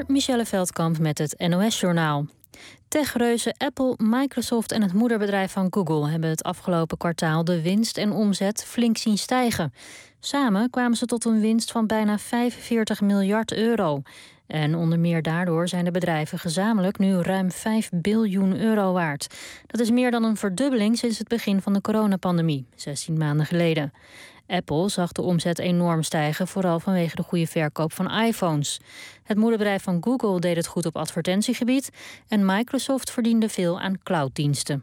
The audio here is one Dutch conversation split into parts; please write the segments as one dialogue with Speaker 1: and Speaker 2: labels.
Speaker 1: Michelle Veldkamp met het NOS-journaal. Techreuzen Apple, Microsoft en het moederbedrijf van Google hebben het afgelopen kwartaal de winst en omzet flink zien stijgen. Samen kwamen ze tot een winst van bijna 45 miljard euro. En onder meer daardoor zijn de bedrijven gezamenlijk nu ruim 5 biljoen euro waard. Dat is meer dan een verdubbeling sinds het begin van de coronapandemie, 16 maanden geleden. Apple zag de omzet enorm stijgen, vooral vanwege de goede verkoop van iPhones. Het moederbedrijf van Google deed het goed op advertentiegebied en Microsoft verdiende veel aan clouddiensten.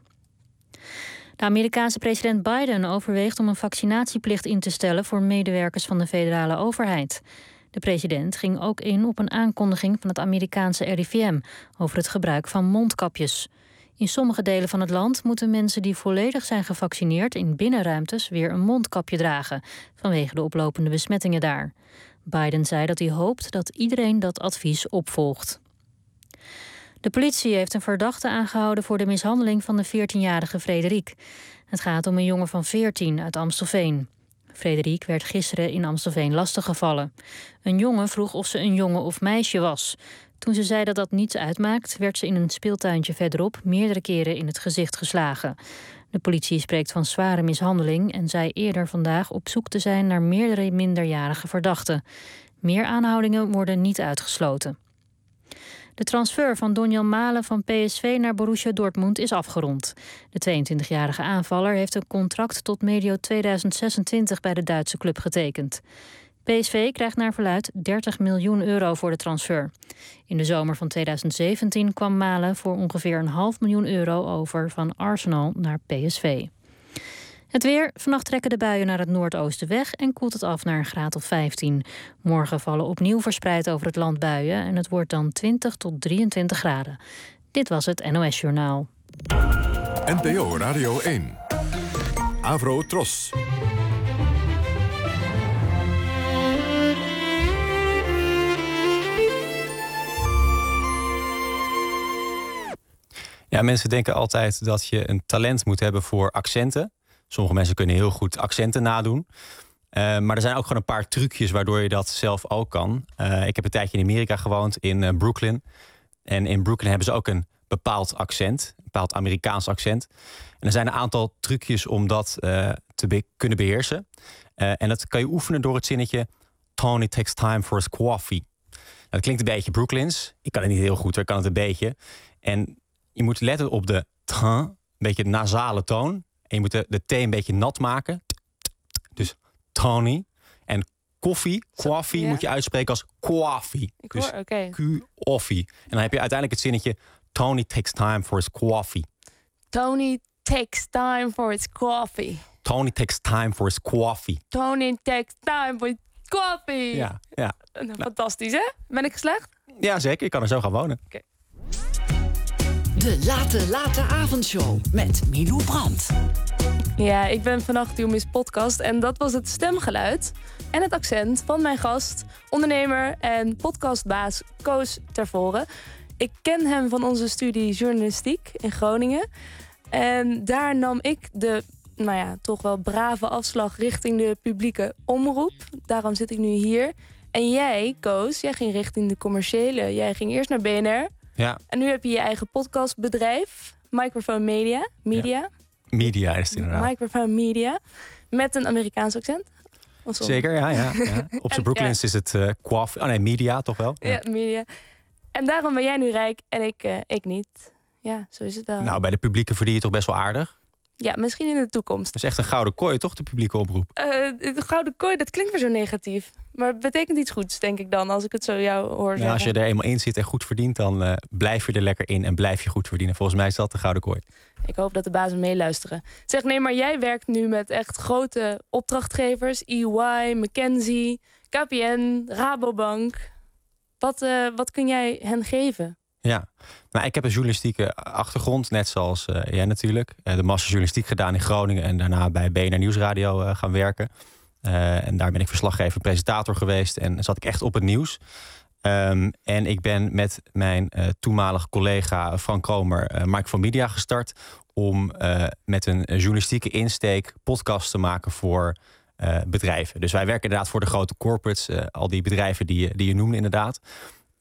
Speaker 1: De Amerikaanse president Biden overweegt om een vaccinatieplicht in te stellen voor medewerkers van de federale overheid. De president ging ook in op een aankondiging van het Amerikaanse RIVM over het gebruik van mondkapjes. In sommige delen van het land moeten mensen die volledig zijn gevaccineerd in binnenruimtes weer een mondkapje dragen, vanwege de oplopende besmettingen daar. Biden zei dat hij hoopt dat iedereen dat advies opvolgt. De politie heeft een verdachte aangehouden voor de mishandeling van de 14-jarige Frederik. Het gaat om een jongen van 14 uit Amstelveen. Frederik werd gisteren in Amstelveen lastiggevallen. Een jongen vroeg of ze een jongen of meisje was. Toen ze zei dat dat niets uitmaakt, werd ze in een speeltuintje verderop meerdere keren in het gezicht geslagen. De politie spreekt van zware mishandeling en zei eerder vandaag op zoek te zijn naar meerdere minderjarige verdachten. Meer aanhoudingen worden niet uitgesloten. De transfer van Donjan Malen van PSV naar Borussia Dortmund is afgerond. De 22-jarige aanvaller heeft een contract tot medio 2026 bij de Duitse club getekend. PSV krijgt naar verluidt 30 miljoen euro voor de transfer. In de zomer van 2017 kwam Malen voor ongeveer €500 miljoen over van Arsenal naar PSV. Het weer. Vannacht trekken de buien naar het noordoosten weg en koelt het af naar een graad of 15. Morgen vallen opnieuw verspreid over het land buien en het wordt dan 20 tot 23 graden. Dit was het NOS Journaal.
Speaker 2: NPO Radio 1. Avro Tros.
Speaker 3: Ja, mensen denken altijd dat je een talent moet hebben voor accenten. Sommige mensen kunnen heel goed accenten nadoen. Maar er zijn ook gewoon een paar trucjes waardoor je dat zelf ook kan. Ik heb een tijdje in Amerika gewoond, in Brooklyn. En in Brooklyn hebben ze ook een bepaald accent, een bepaald Amerikaans accent. En er zijn een aantal trucjes om dat te kunnen beheersen. En dat kan je oefenen door het zinnetje Tony takes time for his coffee. Nou, dat klinkt een beetje Brooklyns. Ik kan het niet heel goed, ik kan het een beetje. En je moet letten op de t, een beetje nasale toon. En je moet de T een beetje nat maken. Dus Tony. En koffie, ja, moet je uitspreken als coffee. Dus Q-offie. En dan heb je uiteindelijk het zinnetje Tony takes time for his coffee.
Speaker 4: Tony takes time for his coffee.
Speaker 3: Tony takes time for his coffee.
Speaker 4: Tony takes time for his coffee.
Speaker 3: Ja.
Speaker 4: Fantastisch, hè? Ben ik geslaagd?
Speaker 3: Ja, zeker. Ik kan er zo gaan wonen.
Speaker 4: Okay.
Speaker 5: De late avondshow met Milou Brandt.
Speaker 4: Ja, ik ben vannacht uw Miss Podcast en dat was het stemgeluid en het accent van mijn gast, ondernemer en podcastbaas Koos Tervoren. Ik ken hem van onze studie journalistiek in Groningen. En daar nam ik de, toch wel brave afslag richting de publieke omroep. Daarom zit ik nu hier. En jij, Koos, jij ging richting de commerciële. Jij ging eerst naar BNR.
Speaker 3: Ja.
Speaker 4: En nu heb je je eigen podcastbedrijf, Microphone Media.
Speaker 3: Ja. Media is het inderdaad.
Speaker 4: Microphone Media. Met een Amerikaans accent.
Speaker 3: Zeker, ja. Op zijn Brooklyns is het media toch wel?
Speaker 4: Ja, media. En daarom ben jij nu rijk en ik niet. Ja, zo is het wel.
Speaker 3: Nou, bij de publieke verdien je toch best wel aardig?
Speaker 4: Ja, misschien in de toekomst.
Speaker 3: Dat is echt een gouden kooi, toch, de publieke oproep?
Speaker 4: De gouden kooi, dat klinkt weer zo negatief. Maar het betekent iets goeds, denk ik dan, als ik het zo jou hoor zeggen.
Speaker 3: Als je er eenmaal in zit en goed verdient, dan blijf je er lekker in en blijf je goed verdienen. Volgens mij is dat de gouden kooi.
Speaker 4: Ik hoop dat de bazen meeluisteren. Zeg, nee, maar jij werkt nu met echt grote opdrachtgevers. EY, McKinsey, KPN, Rabobank. Wat kun jij hen geven?
Speaker 3: Ja, ik heb een journalistieke achtergrond, net zoals jij natuurlijk. De masterjournalistiek gedaan in Groningen en daarna bij BNR Nieuwsradio gaan werken. En daar ben ik verslaggever, presentator geweest en zat ik echt op het nieuws. En ik ben met mijn toenmalige collega Frank Kromer Microphone Media gestart om met een journalistieke insteek podcasts te maken voor bedrijven. Dus wij werken inderdaad voor de grote corporates, al die bedrijven die je noemde inderdaad.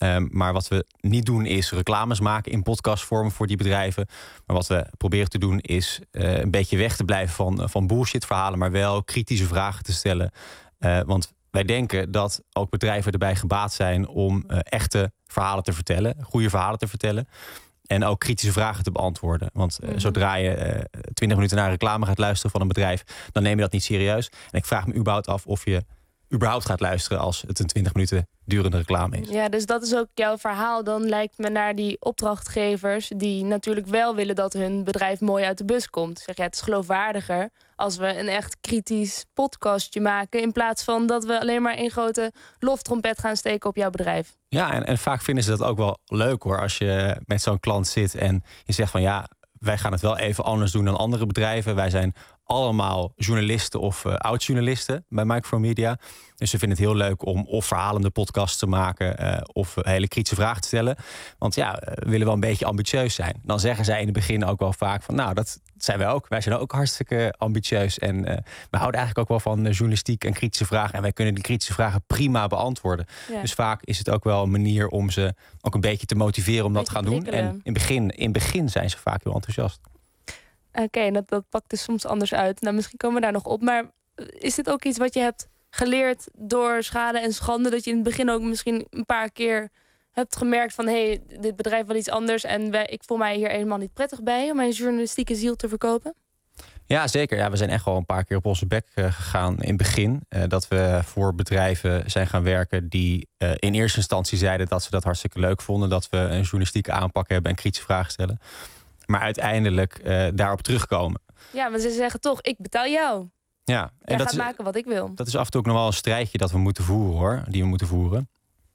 Speaker 3: Maar wat we niet doen is reclames maken in podcastvorm voor die bedrijven. Maar wat we proberen te doen is een beetje weg te blijven van bullshit verhalen, maar wel kritische vragen te stellen. Want wij denken dat ook bedrijven erbij gebaat zijn om echte verhalen te vertellen, goede verhalen te vertellen. En ook kritische vragen te beantwoorden. Want zodra je 20 minuten naar reclame gaat luisteren van een bedrijf, dan neem je dat niet serieus. En ik vraag me überhaupt af of je überhaupt gaat luisteren als het een 20 minuten durende reclame is.
Speaker 4: Ja, dus dat is ook jouw verhaal. Dan lijkt me naar die opdrachtgevers die natuurlijk wel willen dat hun bedrijf mooi uit de bus komt. Zeg je, het is geloofwaardiger als we een echt kritisch podcastje maken, in plaats van dat we alleen maar een grote loftrompet gaan steken op jouw bedrijf.
Speaker 3: Ja, en vaak vinden ze dat ook wel leuk hoor. Als je met zo'n klant zit en je zegt van ja, wij gaan het wel even anders doen dan andere bedrijven. Wij zijn allemaal journalisten of oud-journalisten bij Micromedia. Dus ze vinden het heel leuk om of verhalende podcasts te maken of hele kritische vragen te stellen. Want ja, we willen wel een beetje ambitieus zijn. Dan zeggen zij in het begin ook wel vaak van nou, dat zijn wij ook. Wij zijn ook hartstikke ambitieus. En we houden eigenlijk ook wel van journalistiek en kritische vragen. En wij kunnen die kritische vragen prima beantwoorden. Ja. Dus vaak is het ook wel een manier om ze ook een beetje te motiveren om dat te gaan doen. En in het begin zijn ze vaak heel enthousiast.
Speaker 4: Oké, dat pakt dus soms anders uit. Nou, misschien komen we daar nog op. Maar is dit ook iets wat je hebt geleerd door schade en schande? Dat je in het begin ook misschien een paar keer hebt gemerkt van hey, dit bedrijf wil iets anders en ik voel mij hier helemaal niet prettig bij om mijn journalistieke ziel te verkopen?
Speaker 3: Ja, zeker. Ja, we zijn echt wel een paar keer op onze bek gegaan in het begin. Dat we voor bedrijven zijn gaan werken die in eerste instantie zeiden dat ze dat hartstikke leuk vonden. Dat we een journalistieke aanpak hebben en kritische vragen stellen. Maar uiteindelijk daarop terugkomen.
Speaker 4: Ja, maar ze zeggen toch, ik betaal jou.
Speaker 3: Ja, en
Speaker 4: dat gaat maken wat ik wil.
Speaker 3: Dat is af en toe ook nog wel een strijdje dat we moeten voeren hoor. Die we moeten voeren.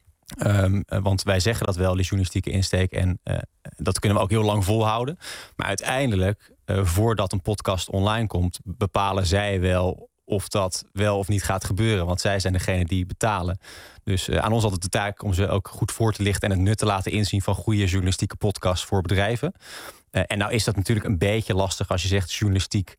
Speaker 3: Want wij zeggen dat wel, die journalistieke insteek. En dat kunnen we ook heel lang volhouden. Maar uiteindelijk, voordat een podcast online komt, bepalen zij wel of dat wel of niet gaat gebeuren. Want zij zijn degene die betalen. Dus aan ons altijd de taak om ze ook goed voor te lichten en het nut te laten inzien van goede journalistieke podcasts voor bedrijven. En nou is dat natuurlijk een beetje lastig als je zegt journalistiek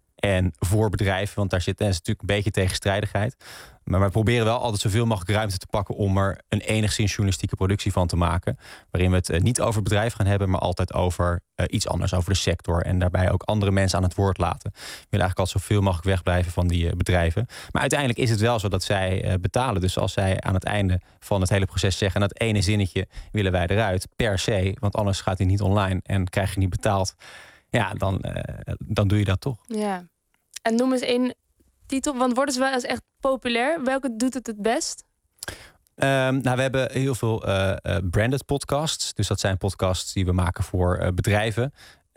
Speaker 3: en voor bedrijven. Want daar zit natuurlijk een beetje tegenstrijdigheid. Maar we proberen wel altijd zoveel mogelijk ruimte te pakken om er een enigszins journalistieke productie van te maken. Waarin we het niet over bedrijf gaan hebben, maar altijd over iets anders, over de sector. En daarbij ook andere mensen aan het woord laten. We willen eigenlijk altijd zoveel mogelijk wegblijven van die bedrijven. Maar uiteindelijk is het wel zo dat zij betalen. Dus als zij aan het einde van het hele proces zeggen, dat ene zinnetje willen wij eruit, per se. Want anders gaat hij niet online en krijg je niet betaald. Ja, dan doe je dat toch.
Speaker 4: Ja. En noem eens één titel, want worden ze wel eens echt populair? Welke doet het best?
Speaker 3: We hebben heel veel branded podcasts. Dus dat zijn podcasts die we maken voor bedrijven.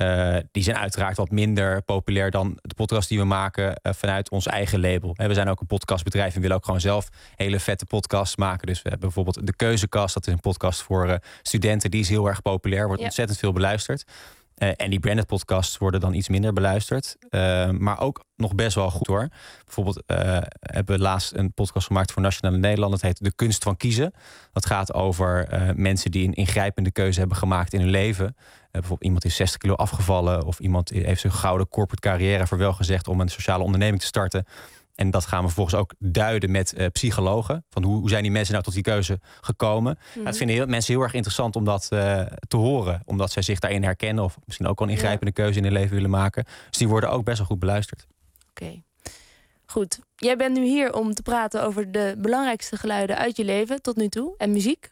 Speaker 3: Die zijn uiteraard wat minder populair dan de podcasts die we maken vanuit ons eigen label. We zijn ook een podcastbedrijf en willen ook gewoon zelf hele vette podcasts maken. Dus we hebben bijvoorbeeld De Keuzekast. Dat is een podcast voor studenten. Die is heel erg populair, wordt ontzettend veel beluisterd. En die branded podcasts worden dan iets minder beluisterd. Maar ook nog best wel goed hoor. Bijvoorbeeld hebben we laatst een podcast gemaakt voor Nationale Nederland. Dat heet De Kunst van Kiezen. Dat gaat over mensen die een ingrijpende keuze hebben gemaakt in hun leven. Bijvoorbeeld iemand is 60 kilo afgevallen. Of iemand heeft zijn gouden corporate carrière voor wel gezegd om een sociale onderneming te starten. En dat gaan we vervolgens ook duiden met psychologen. Van hoe zijn die mensen nou tot die keuze gekomen? Mm-hmm. Dat vinden mensen heel erg interessant om dat te horen. Omdat zij zich daarin herkennen. Of misschien ook wel een ingrijpende keuze in hun leven willen maken. Dus die worden ook best wel goed beluisterd.
Speaker 4: Oké. Goed. Jij bent nu hier om te praten over de belangrijkste geluiden uit je leven tot nu toe. En muziek.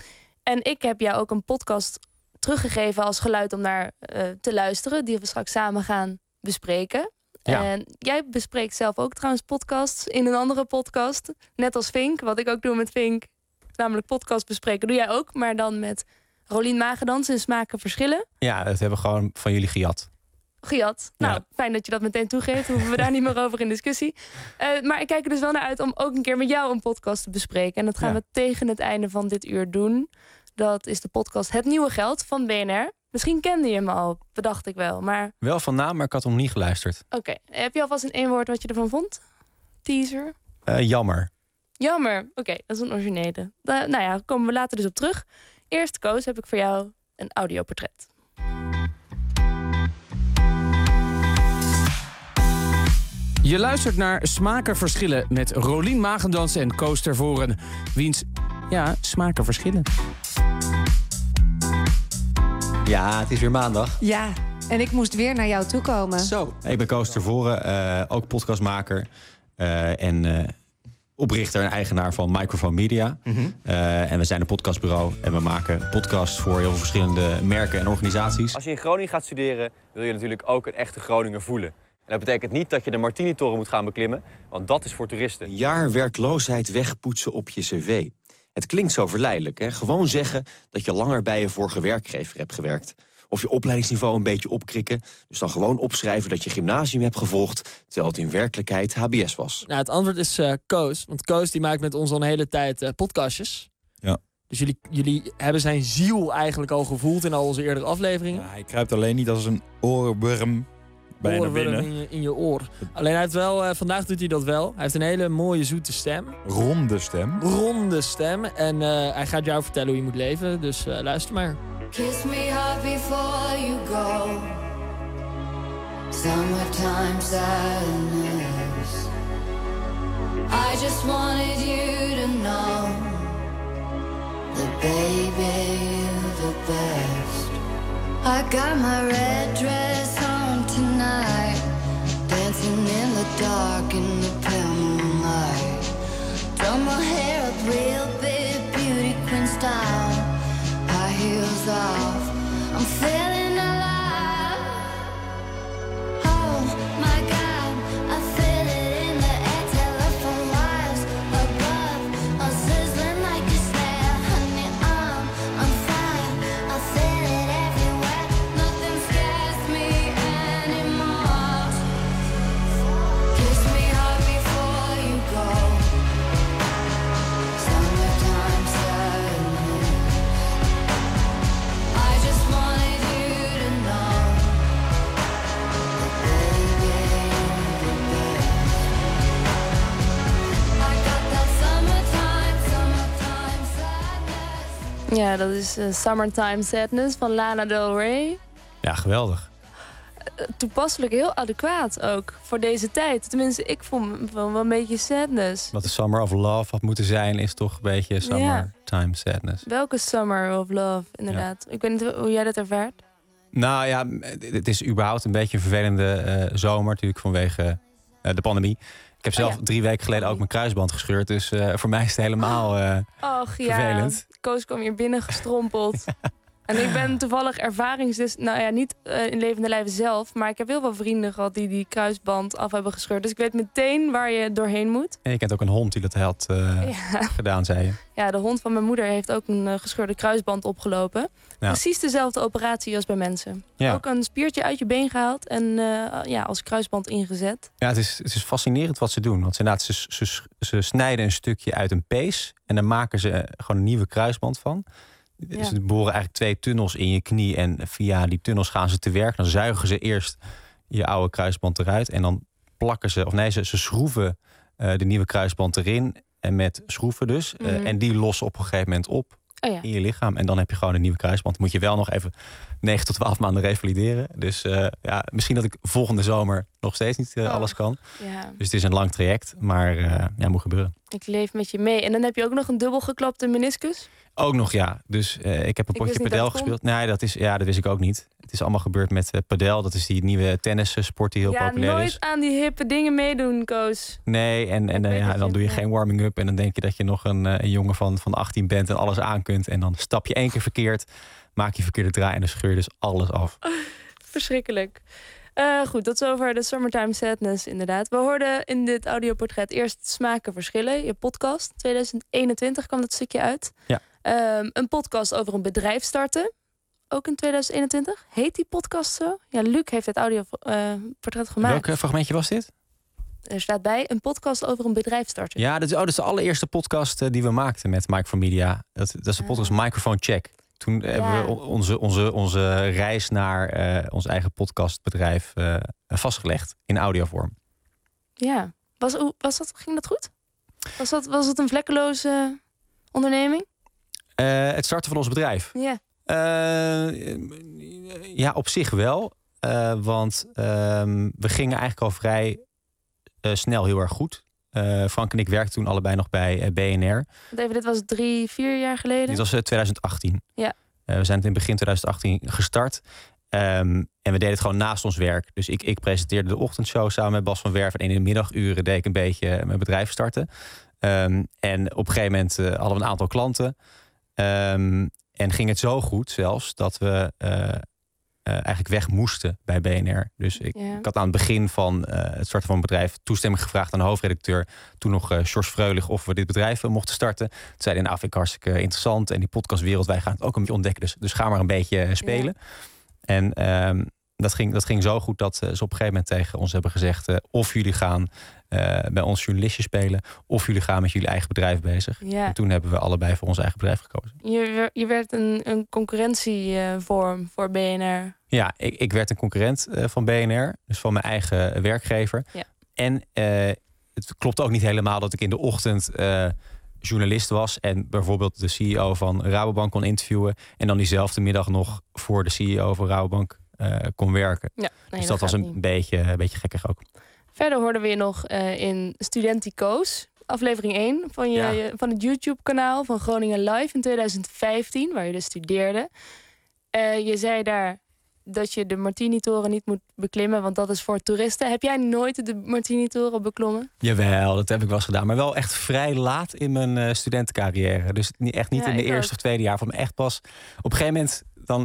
Speaker 4: En ik heb jou ook een podcast teruggegeven als geluid om naar te luisteren. Die we straks samen gaan bespreken. Ja. En jij bespreekt zelf ook trouwens podcasts in een andere podcast. Net als Vink, wat ik ook doe met Vink. Namelijk podcast bespreken doe jij ook. Maar dan met Rolien Magendans in Smaken Verschillen.
Speaker 3: Ja, dat hebben we gewoon van jullie gejat.
Speaker 4: Gejat. Nou, ja. Fijn dat je dat meteen toegeeft. Hoeven we daar niet meer over in discussie. Maar ik kijk er dus wel naar uit om ook een keer met jou een podcast te bespreken. En dat gaan we tegen het einde van dit uur doen. Dat is de podcast Het Nieuwe Geld van BNR. Misschien kende je hem al, bedacht ik wel. Maar
Speaker 3: wel van naam, maar ik had hem niet geluisterd.
Speaker 4: Oké. Heb je alvast in één woord wat je ervan vond? Teaser?
Speaker 3: Jammer.
Speaker 4: Jammer. Oké, dat is een originele. Nou ja, komen we later dus op terug. Eerst, Koos, heb ik voor jou een audioportret.
Speaker 6: Je luistert naar Smaken Verschillen met Rolien Magendans en Koos Tervoren. Wiens smaken verschillen.
Speaker 3: Ja, het is weer maandag.
Speaker 7: Ja, en ik moest weer naar jou toe komen.
Speaker 3: Zo. Ik ben Koos Tervoren, ook podcastmaker en oprichter en eigenaar van Microphone Media. En we zijn een podcastbureau en we maken podcasts voor heel veel verschillende merken en organisaties.
Speaker 8: Als je in Groningen gaat studeren, wil je natuurlijk ook een echte Groninger voelen. En dat betekent niet dat je de Martini-toren moet gaan beklimmen, want dat is voor toeristen.
Speaker 9: Een jaar werkloosheid wegpoetsen op je cv. Het klinkt zo verleidelijk, hè? Gewoon zeggen dat je langer bij je vorige werkgever hebt gewerkt. Of je opleidingsniveau een beetje opkrikken. Dus dan gewoon opschrijven dat je gymnasium hebt gevolgd, terwijl het in werkelijkheid HBS was.
Speaker 10: Nou, het antwoord is Koos. Want Koos die maakt met ons al een hele tijd podcastjes.
Speaker 11: Ja.
Speaker 10: Dus jullie hebben zijn ziel eigenlijk al gevoeld in al onze eerdere afleveringen.
Speaker 11: Ja, hij kruipt alleen niet als een oorworm bij naar binnen.
Speaker 10: In je oor. Alleen hij heeft wel, vandaag doet hij dat wel. Hij heeft een hele mooie zoete stem.
Speaker 11: Ronde stem.
Speaker 10: En hij gaat jou vertellen hoe je moet leven. Dus luister maar.
Speaker 12: Kiss me hard before you go. Summertime sadness. I just wanted you to know that baby you're the best. I got my red dress on tonight, dancing in the dark in the pale moonlight. Done my hair up real big, beauty queen style. High heels off, I'm feeling alive. Oh my God, I feel it in the air. Telephone wires above, I'm sizzling like a snare. Honey, I'm fire, I feel it everywhere. Nothing scares me anymore. Kiss me hard before you go. Summertime sadness. I just wanted you to know that baby you're the best. I got that summertime sadness.
Speaker 4: Ja, dat is Summertime Sadness van Lana Del Rey.
Speaker 3: Ja, geweldig.
Speaker 4: Toepasselijk heel adequaat ook voor deze tijd. Tenminste, ik vond wel een beetje sadness.
Speaker 3: Wat de Summer of Love had moeten zijn, is toch een beetje Summertime Sadness.
Speaker 4: Welke Summer of Love, inderdaad. Ik weet niet hoe jij dat ervaart.
Speaker 3: Nou ja, het is überhaupt een beetje een vervelende zomer, natuurlijk vanwege de pandemie. Ik heb zelf 3 weken geleden ook mijn kruisband gescheurd. Dus voor mij is het helemaal vervelend.
Speaker 4: Koos kwam hier binnen gestrompeld. En ik ben toevallig niet in levende lijve zelf, maar ik heb heel veel vrienden gehad die kruisband af hebben gescheurd. Dus ik weet meteen waar je doorheen moet.
Speaker 3: En je kent ook een hond die dat had gedaan, zei je.
Speaker 4: Ja, de hond van mijn moeder heeft ook een gescheurde kruisband opgelopen. Ja. Precies dezelfde operatie als bij mensen. Ja. Ook een spiertje uit je been gehaald en als kruisband ingezet. Ja,
Speaker 3: het is fascinerend wat ze doen. Want ze snijden een stukje uit een pees en dan maken ze gewoon een nieuwe kruisband van. Ja. Ze boren eigenlijk 2 tunnels in je knie en via die tunnels gaan ze te werk. Dan zuigen ze eerst je oude kruisband eruit en dan plakken ze schroeven de nieuwe kruisband erin en met schroeven dus. En die lossen op een gegeven moment op in je lichaam. En dan heb je gewoon een nieuwe kruisband. Moet je wel nog even 9 tot 12 maanden revalideren. Dus misschien dat ik volgende zomer nog steeds niet alles kan. Ja. Dus het is een lang traject, maar moet gebeuren.
Speaker 4: Ik leef met je mee. En dan heb je ook nog een dubbel geklapte meniscus?
Speaker 3: Ook nog, ja. Dus ik heb een potje padel gespeeld. Nee, dat wist ik ook niet. Het is allemaal gebeurd met padel. Dat is die nieuwe tennissport die heel populair is.
Speaker 4: Nooit aan die hippe dingen meedoen, Koos.
Speaker 3: Nee, en dan doe je geen warming-up. En dan denk je dat je nog een jongen van 18 bent en alles aan kunt. En dan stap je 1 keer verkeerd, maak je verkeerde draai en dan scheur je dus alles af.
Speaker 4: Verschrikkelijk. Goed, dat is over de Summertime Sadness inderdaad. We hoorden in dit audioportret eerst Smaken Verschillen. Je podcast, 2021 kwam dat stukje uit. Ja. Een podcast over een bedrijf starten. Ook in 2021. Heet die podcast zo? Ja, Luc heeft het audioportret gemaakt.
Speaker 3: Welk fragmentje was dit?
Speaker 4: Er staat bij een podcast over een bedrijf starten.
Speaker 3: Ja, dat is de allereerste podcast die we maakten met Microphone Media. Dat is de podcast Microphone Check. Toen hebben we onze reis naar ons eigen podcastbedrijf vastgelegd in audiovorm.
Speaker 4: Ja, ging dat goed? Was het een vlekkeloze onderneming?
Speaker 3: Het starten van ons bedrijf?
Speaker 4: Ja.
Speaker 3: Ja, op zich wel. Want we gingen eigenlijk al vrij snel heel erg goed. Frank en ik werkten toen allebei nog bij BNR.
Speaker 4: Even, dit was 3-4 jaar geleden?
Speaker 3: Dit was 2018.
Speaker 4: Ja.
Speaker 3: We zijn het in begin 2018 gestart. En we deden het gewoon naast ons werk. Dus ik presenteerde de ochtendshow samen met Bas van Werven. En in de middaguren deed ik een beetje mijn bedrijf starten. En op een gegeven moment hadden we een aantal klanten. En ging het zo goed zelfs dat we eigenlijk weg moesten bij BNR. Dus ik had aan het begin van het starten van een bedrijf toestemming gevraagd aan de hoofdredacteur. Toen nog Sjors Freulich of we dit bedrijf mochten starten. Toen zei hij, nou, vind ik hartstikke interessant. En die podcastwereld, wij gaan het ook een beetje ontdekken. Dus ga maar een beetje spelen. Ja. En dat ging zo goed dat ze op een gegeven moment tegen ons hebben gezegd, of jullie gaan bij ons journalistje spelen, of jullie gaan met jullie eigen bedrijf bezig. Ja. En toen hebben we allebei voor ons eigen bedrijf gekozen.
Speaker 4: Je werd een concurrentievorm voor BNR.
Speaker 3: Ja, ik werd een concurrent van BNR, dus van mijn eigen werkgever. Ja. En het klopt ook niet helemaal dat ik in de ochtend journalist was en bijvoorbeeld de CEO van Rabobank kon interviewen en dan diezelfde middag nog voor de CEO van Rabobank kon werken. Ja, nee, dus dat was een beetje gekkig ook.
Speaker 4: Verder hoorden we je nog in Studentico's, aflevering 1 van het YouTube-kanaal van Groningen Live in 2015, waar je dus studeerde. Je zei daar dat je de Martini-toren niet moet beklimmen, want dat is voor toeristen. Heb jij nooit de Martini-toren beklommen?
Speaker 3: Jawel, dat heb ik wel eens gedaan. Maar wel echt vrij laat in mijn studentencarrière. Dus echt niet in de eerste of tweede jaar. Van me echt pas op een gegeven moment,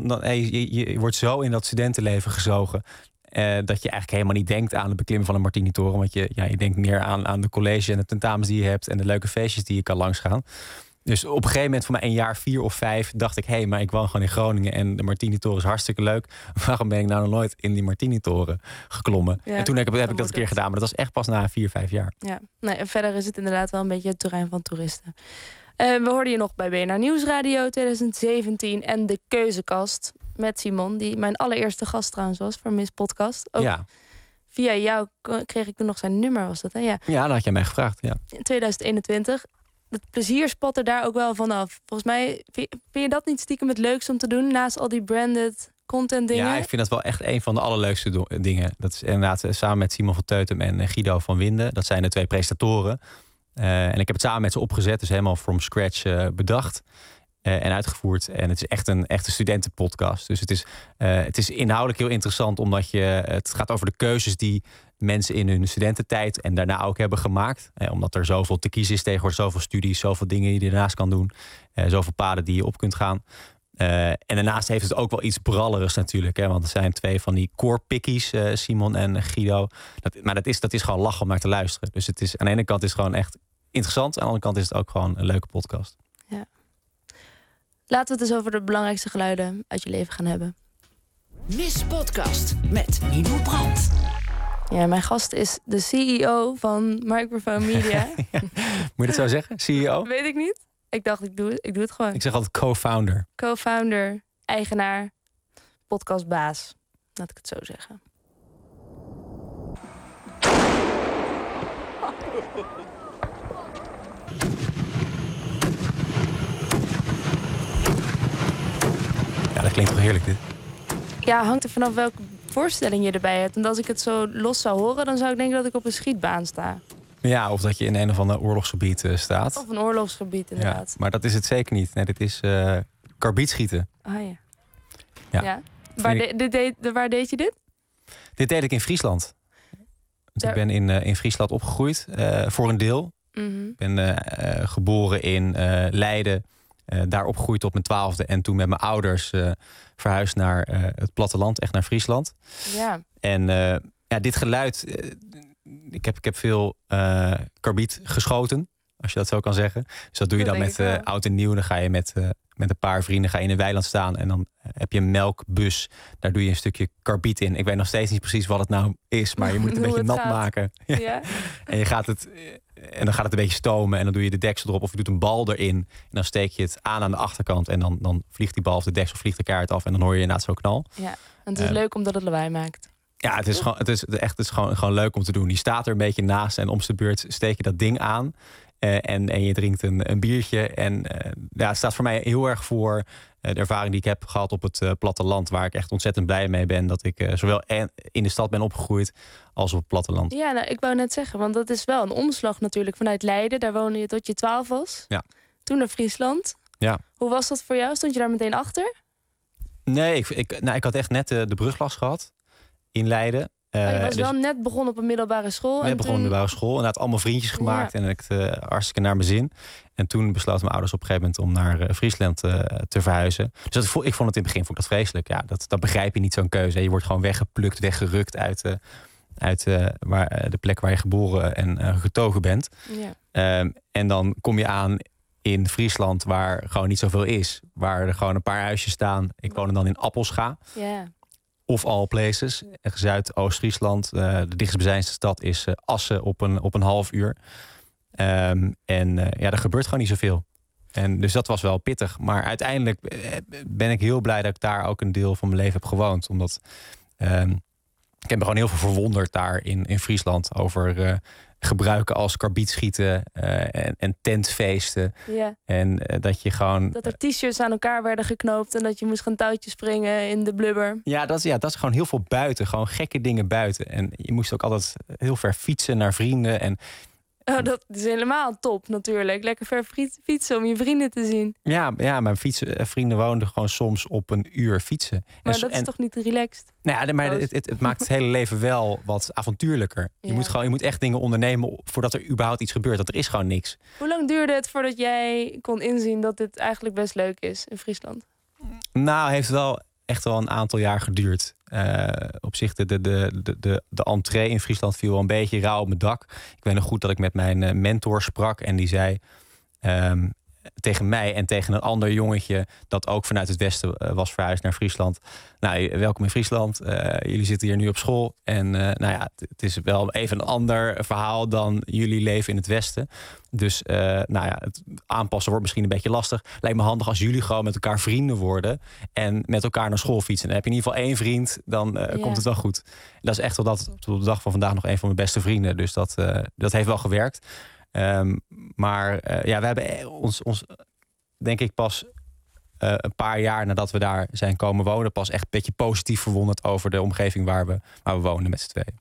Speaker 3: je wordt zo in dat studentenleven gezogen, dat je eigenlijk helemaal niet denkt aan het beklimmen van een Martini-toren. Want je denkt meer aan de college en de tentamens die je hebt en de leuke feestjes die je kan langsgaan. Dus op een gegeven moment voor mij een jaar 4 of 5 dacht ik, maar ik woon gewoon in Groningen en de Martini-toren is hartstikke leuk. Waarom ben ik nou nog nooit in die Martini-toren geklommen? Ja, en toen heb ik dat een keer gedaan, maar dat was echt pas na 4, 5 jaar.
Speaker 4: Ja, en verder is het inderdaad wel een beetje het terrein van toeristen. We hoorden je nog bij BNR Nieuwsradio 2017 en De Keuzekast met Simon, die mijn allereerste gast trouwens was voor Miss Podcast. Ook via jou kreeg ik toen nog zijn nummer, was dat, hè? Ja,
Speaker 3: dat had jij mij gevraagd, ja.
Speaker 4: In 2021. Het plezier spat er daar ook wel vanaf. Volgens mij, vind je dat niet stiekem het leukste om te doen, naast al die branded content dingen?
Speaker 3: Ja, ik vind dat wel echt een van de allerleukste dingen. Dat is inderdaad samen met Simon van Teutem en Guido van Winden. Dat zijn de 2 presentatoren. En ik heb het samen met ze opgezet, dus helemaal from scratch bedacht en uitgevoerd. En het is echt een studentenpodcast. Dus het is inhoudelijk heel interessant, omdat het gaat over de keuzes die mensen in hun studententijd en daarna ook hebben gemaakt. Omdat er zoveel te kiezen is tegenwoordig, zoveel studies, zoveel dingen die je ernaast kan doen. Zoveel paden die je op kunt gaan. En daarnaast heeft het ook wel iets brallerigs natuurlijk. Want er zijn 2 van die core pickies, Simon en Guido. Maar dat is gewoon lachen om naar te luisteren. Dus het is, aan de ene kant is het gewoon echt interessant. Aan de andere kant is het ook gewoon een leuke podcast.
Speaker 4: Ja. Laten we het eens over de belangrijkste geluiden uit je leven gaan hebben.
Speaker 5: Miss Podcast met Milou Brandt.
Speaker 4: Ja, mijn gast is de CEO van Microphone Media.
Speaker 3: Ja, moet je dat zo zeggen? CEO?
Speaker 4: Weet ik niet. Ik dacht, ik doe het gewoon.
Speaker 3: Ik zeg altijd co-founder.
Speaker 4: Co-founder, eigenaar, podcastbaas. Laat ik het zo zeggen.
Speaker 3: Ja, dat klinkt toch heerlijk dit?
Speaker 4: Ja, hangt er vanaf welke voorstelling je erbij hebt. En als ik het zo los zou horen, dan zou ik denken dat ik op een schietbaan sta.
Speaker 3: Ja, of dat je in een of ander oorlogsgebied staat.
Speaker 4: Of een oorlogsgebied, inderdaad.
Speaker 3: Ja, maar dat is het zeker niet. Nee, dit is karbietschieten.
Speaker 4: Ah ja. Waar deed je dit?
Speaker 3: Dit deed ik in Friesland. Dus ik ben in Friesland opgegroeid, voor een deel. Mm-hmm. Ik ben geboren in Leiden. Daar opgegroeid op mijn 12e. En toen met mijn ouders verhuisd naar het platteland, echt naar Friesland.
Speaker 4: Ja.
Speaker 3: En dit geluid, ik heb veel karbiet geschoten, als je dat zo kan zeggen. Dus dat doe je dan met oud en nieuw. Dan ga je met een paar vrienden in een weiland staan. En dan heb je een melkbus. Daar doe je een stukje karbiet in. Ik weet nog steeds niet precies wat het nou is. Maar je moet het een beetje nat maken. Ja. En dan gaat het een beetje stomen. En dan doe je de deksel erop. Of je doet een bal erin. En dan steek je het aan de achterkant. En dan vliegt die bal of de deksel vliegt de kaart af. En dan hoor je inderdaad zo'n knal.
Speaker 4: Ja, en het is leuk omdat het lawaai maakt.
Speaker 3: Ja, het is gewoon leuk om te doen. Die staat er een beetje naast. En om zijn beurt steek je dat ding aan. En je drinkt een biertje. En het staat voor mij heel erg voor de ervaring die ik heb gehad op het platteland. Waar ik echt ontzettend blij mee ben. Dat ik zowel in de stad ben opgegroeid als op het platteland.
Speaker 4: Ja, nou, ik wou net zeggen, want dat is wel een omslag natuurlijk vanuit Leiden. Daar woonde je tot je 12 was.
Speaker 3: Ja.
Speaker 4: Toen naar Friesland.
Speaker 3: Ja.
Speaker 4: Hoe was dat voor jou? Stond je daar meteen achter?
Speaker 3: Nee, ik had echt net de brugklas gehad in Leiden.
Speaker 4: Je was wel net begonnen op een middelbare school.
Speaker 3: Net begonnen op de middelbare school. En had allemaal vriendjes gemaakt. En ik hartstikke naar mijn zin. En toen besloten mijn ouders op een gegeven moment om naar Friesland te verhuizen. Dus ik vond het in het begin vreselijk. Ja, dat begrijp je niet, zo'n keuze. Je wordt gewoon weggeplukt, weggerukt uit de plek waar je geboren en getogen bent. Ja. En dan kom je aan in Friesland, waar gewoon niet zoveel is. Waar er gewoon een paar huisjes staan. Ik woonde dan in Appelscha.
Speaker 4: Ja.
Speaker 3: Of all places. Zuidoost-Friesland. De dichtstbijzijnde stad is Assen op een half uur. Er gebeurt gewoon niet zoveel. En dus dat was wel pittig. Maar uiteindelijk ben ik heel blij dat ik daar ook een deel van mijn leven heb gewoond. Omdat ik heb me gewoon heel veel verwonderd daar in Friesland over gebruiken als karbietschieten en tentfeesten.
Speaker 4: Ja.
Speaker 3: En dat je gewoon...
Speaker 4: Dat er t-shirts aan elkaar werden geknoopt en dat je moest gaan touwtjes springen in de blubber.
Speaker 3: Ja, dat is gewoon heel veel buiten. Gewoon gekke dingen buiten. En je moest ook altijd heel ver fietsen naar vrienden. En
Speaker 4: dat is helemaal top natuurlijk. Lekker ver fietsen om je vrienden te zien.
Speaker 3: Ja, mijn vrienden woonden gewoon soms op een uur fietsen.
Speaker 4: Maar dat is toch niet relaxed?
Speaker 3: Nou ja, maar het maakt het hele leven wel wat avontuurlijker. Ja. Je moet echt dingen ondernemen voordat er überhaupt iets gebeurt. Want er is gewoon niks.
Speaker 4: Hoe lang duurde het voordat jij kon inzien dat dit eigenlijk best leuk is in Friesland?
Speaker 3: Nou, heeft wel echt wel een aantal jaar geduurd. Op zich, de entree in Friesland viel wel een beetje rauw op mijn dak. Ik weet nog goed dat ik met mijn mentor sprak. En die zei tegen mij en tegen een ander jongetje dat ook vanuit het westen was verhuisd naar Friesland. Nou, welkom in Friesland. Jullie zitten hier nu op school. En het is wel even een ander verhaal dan jullie leven in het westen. Dus het aanpassen wordt misschien een beetje lastig. Lijkt me handig als jullie gewoon met elkaar vrienden worden en met elkaar naar school fietsen. Dan heb je in ieder geval 1 vriend, dan komt het wel goed. Dat is echt tot de dag van vandaag nog een van mijn beste vrienden. Dus dat heeft wel gewerkt. We hebben ons denk ik pas een paar jaar nadat we daar zijn komen wonen, pas echt een beetje positief verwonderd over de omgeving waar we wonen met z'n tweeën.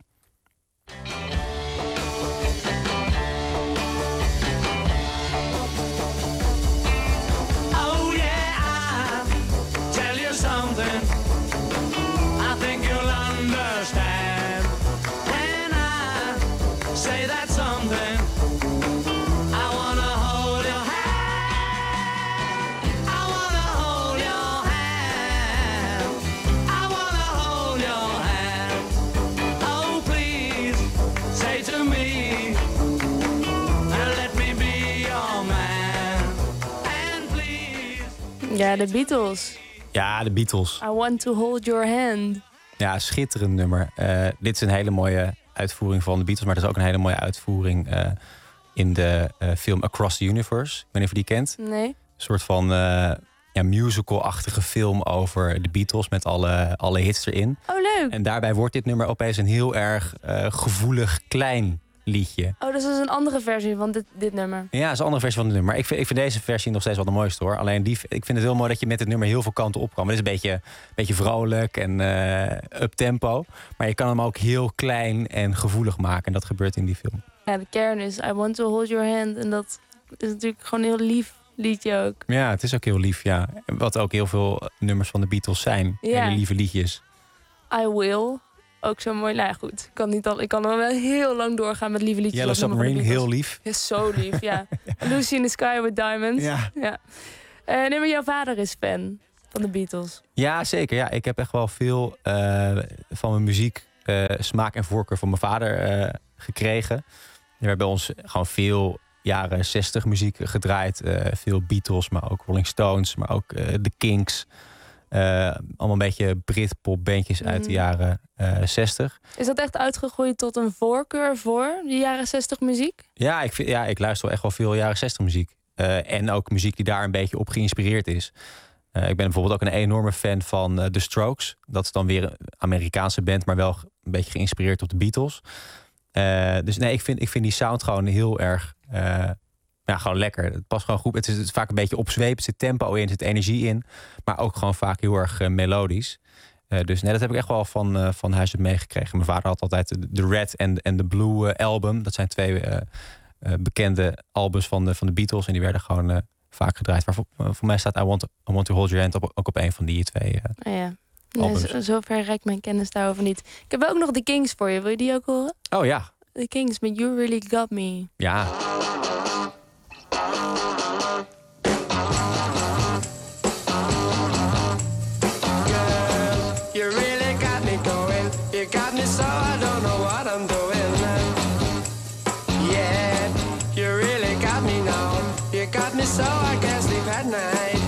Speaker 6: Oh yeah, I'll tell you something. I think you'll understand when I say that something.
Speaker 4: Ja, de Beatles.
Speaker 3: Ja, de Beatles.
Speaker 4: I want to hold your hand.
Speaker 3: Ja, schitterend nummer. Dit is een hele mooie uitvoering van de Beatles, maar het is ook een hele mooie uitvoering in de film Across the Universe. Ik weet niet of je die kent.
Speaker 4: Nee.
Speaker 3: Een soort van musical-achtige film over de Beatles met alle hits erin.
Speaker 4: Oh, leuk.
Speaker 3: En daarbij wordt dit nummer opeens een heel erg gevoelig klein liedje.
Speaker 4: Oh, dus dat is een andere versie van dit nummer.
Speaker 3: Ja, dat is een andere versie van het nummer. Ik vind deze versie nog steeds wel de mooiste, hoor. Alleen ik vind het heel mooi dat je met dit nummer heel veel kanten op kan. Het is een beetje vrolijk en up-tempo. Maar je kan hem ook heel klein en gevoelig maken. En dat gebeurt in die film.
Speaker 4: Ja, de kern is I want to hold your hand. En dat is natuurlijk gewoon een heel lief liedje ook.
Speaker 3: Ja, het is ook heel lief, ja. Wat ook heel veel nummers van de Beatles zijn.
Speaker 4: Ja.
Speaker 3: Hele lieve liedjes.
Speaker 4: I Will. Ook zo mooi. Nou ja, goed. Ik kan er wel heel lang doorgaan met lieve liedjes.
Speaker 3: Yellow Submarine, heel lief.
Speaker 4: Ja, zo lief, ja. Lucy in the Sky with Diamonds.
Speaker 3: Ja.
Speaker 4: Nee, maar jouw vader is fan van de Beatles.
Speaker 3: Ja, zeker. Ja, ik heb echt wel veel van mijn muziek smaak en voorkeur van mijn vader gekregen. We hebben bij ons gewoon veel jaren 60 muziek gedraaid. Veel Beatles, maar ook Rolling Stones, maar ook The Kinks. Allemaal een beetje Britpop bandjes uit de jaren 60.
Speaker 4: Is dat echt uitgegroeid tot een voorkeur voor de jaren 60 muziek?
Speaker 3: Ja, ik luister wel echt wel veel jaren 60 muziek. En ook muziek die daar een beetje op geïnspireerd is. Ik ben bijvoorbeeld ook een enorme fan van The Strokes. Dat is dan weer een Amerikaanse band, maar wel een beetje geïnspireerd op de Beatles. Dus nee, ik vind die sound gewoon heel erg gewoon lekker. Het past gewoon goed. Het is vaak een beetje opzweep. Er zit tempo in, er zit energie in. Maar ook gewoon vaak heel erg melodisch. Dus nee, dat heb ik echt wel van huis uit meegekregen. Mijn vader had altijd de Red en de Blue album. Dat zijn 2 bekende albums van de Beatles. En die werden gewoon vaak gedraaid. Maar voor mij staat I Want to Hold Your Hand ook op een van die 2 albums.
Speaker 4: Nee, zover reikt mijn kennis daarover niet. Ik heb ook nog de Kings voor je. Wil je die ook horen?
Speaker 3: Oh ja.
Speaker 4: The Kings met You Really Got Me.
Speaker 3: Ja.
Speaker 6: You really got me going. You got me so I don't know what I'm doing. Yeah, you really got me now. You got me so I can't sleep at night.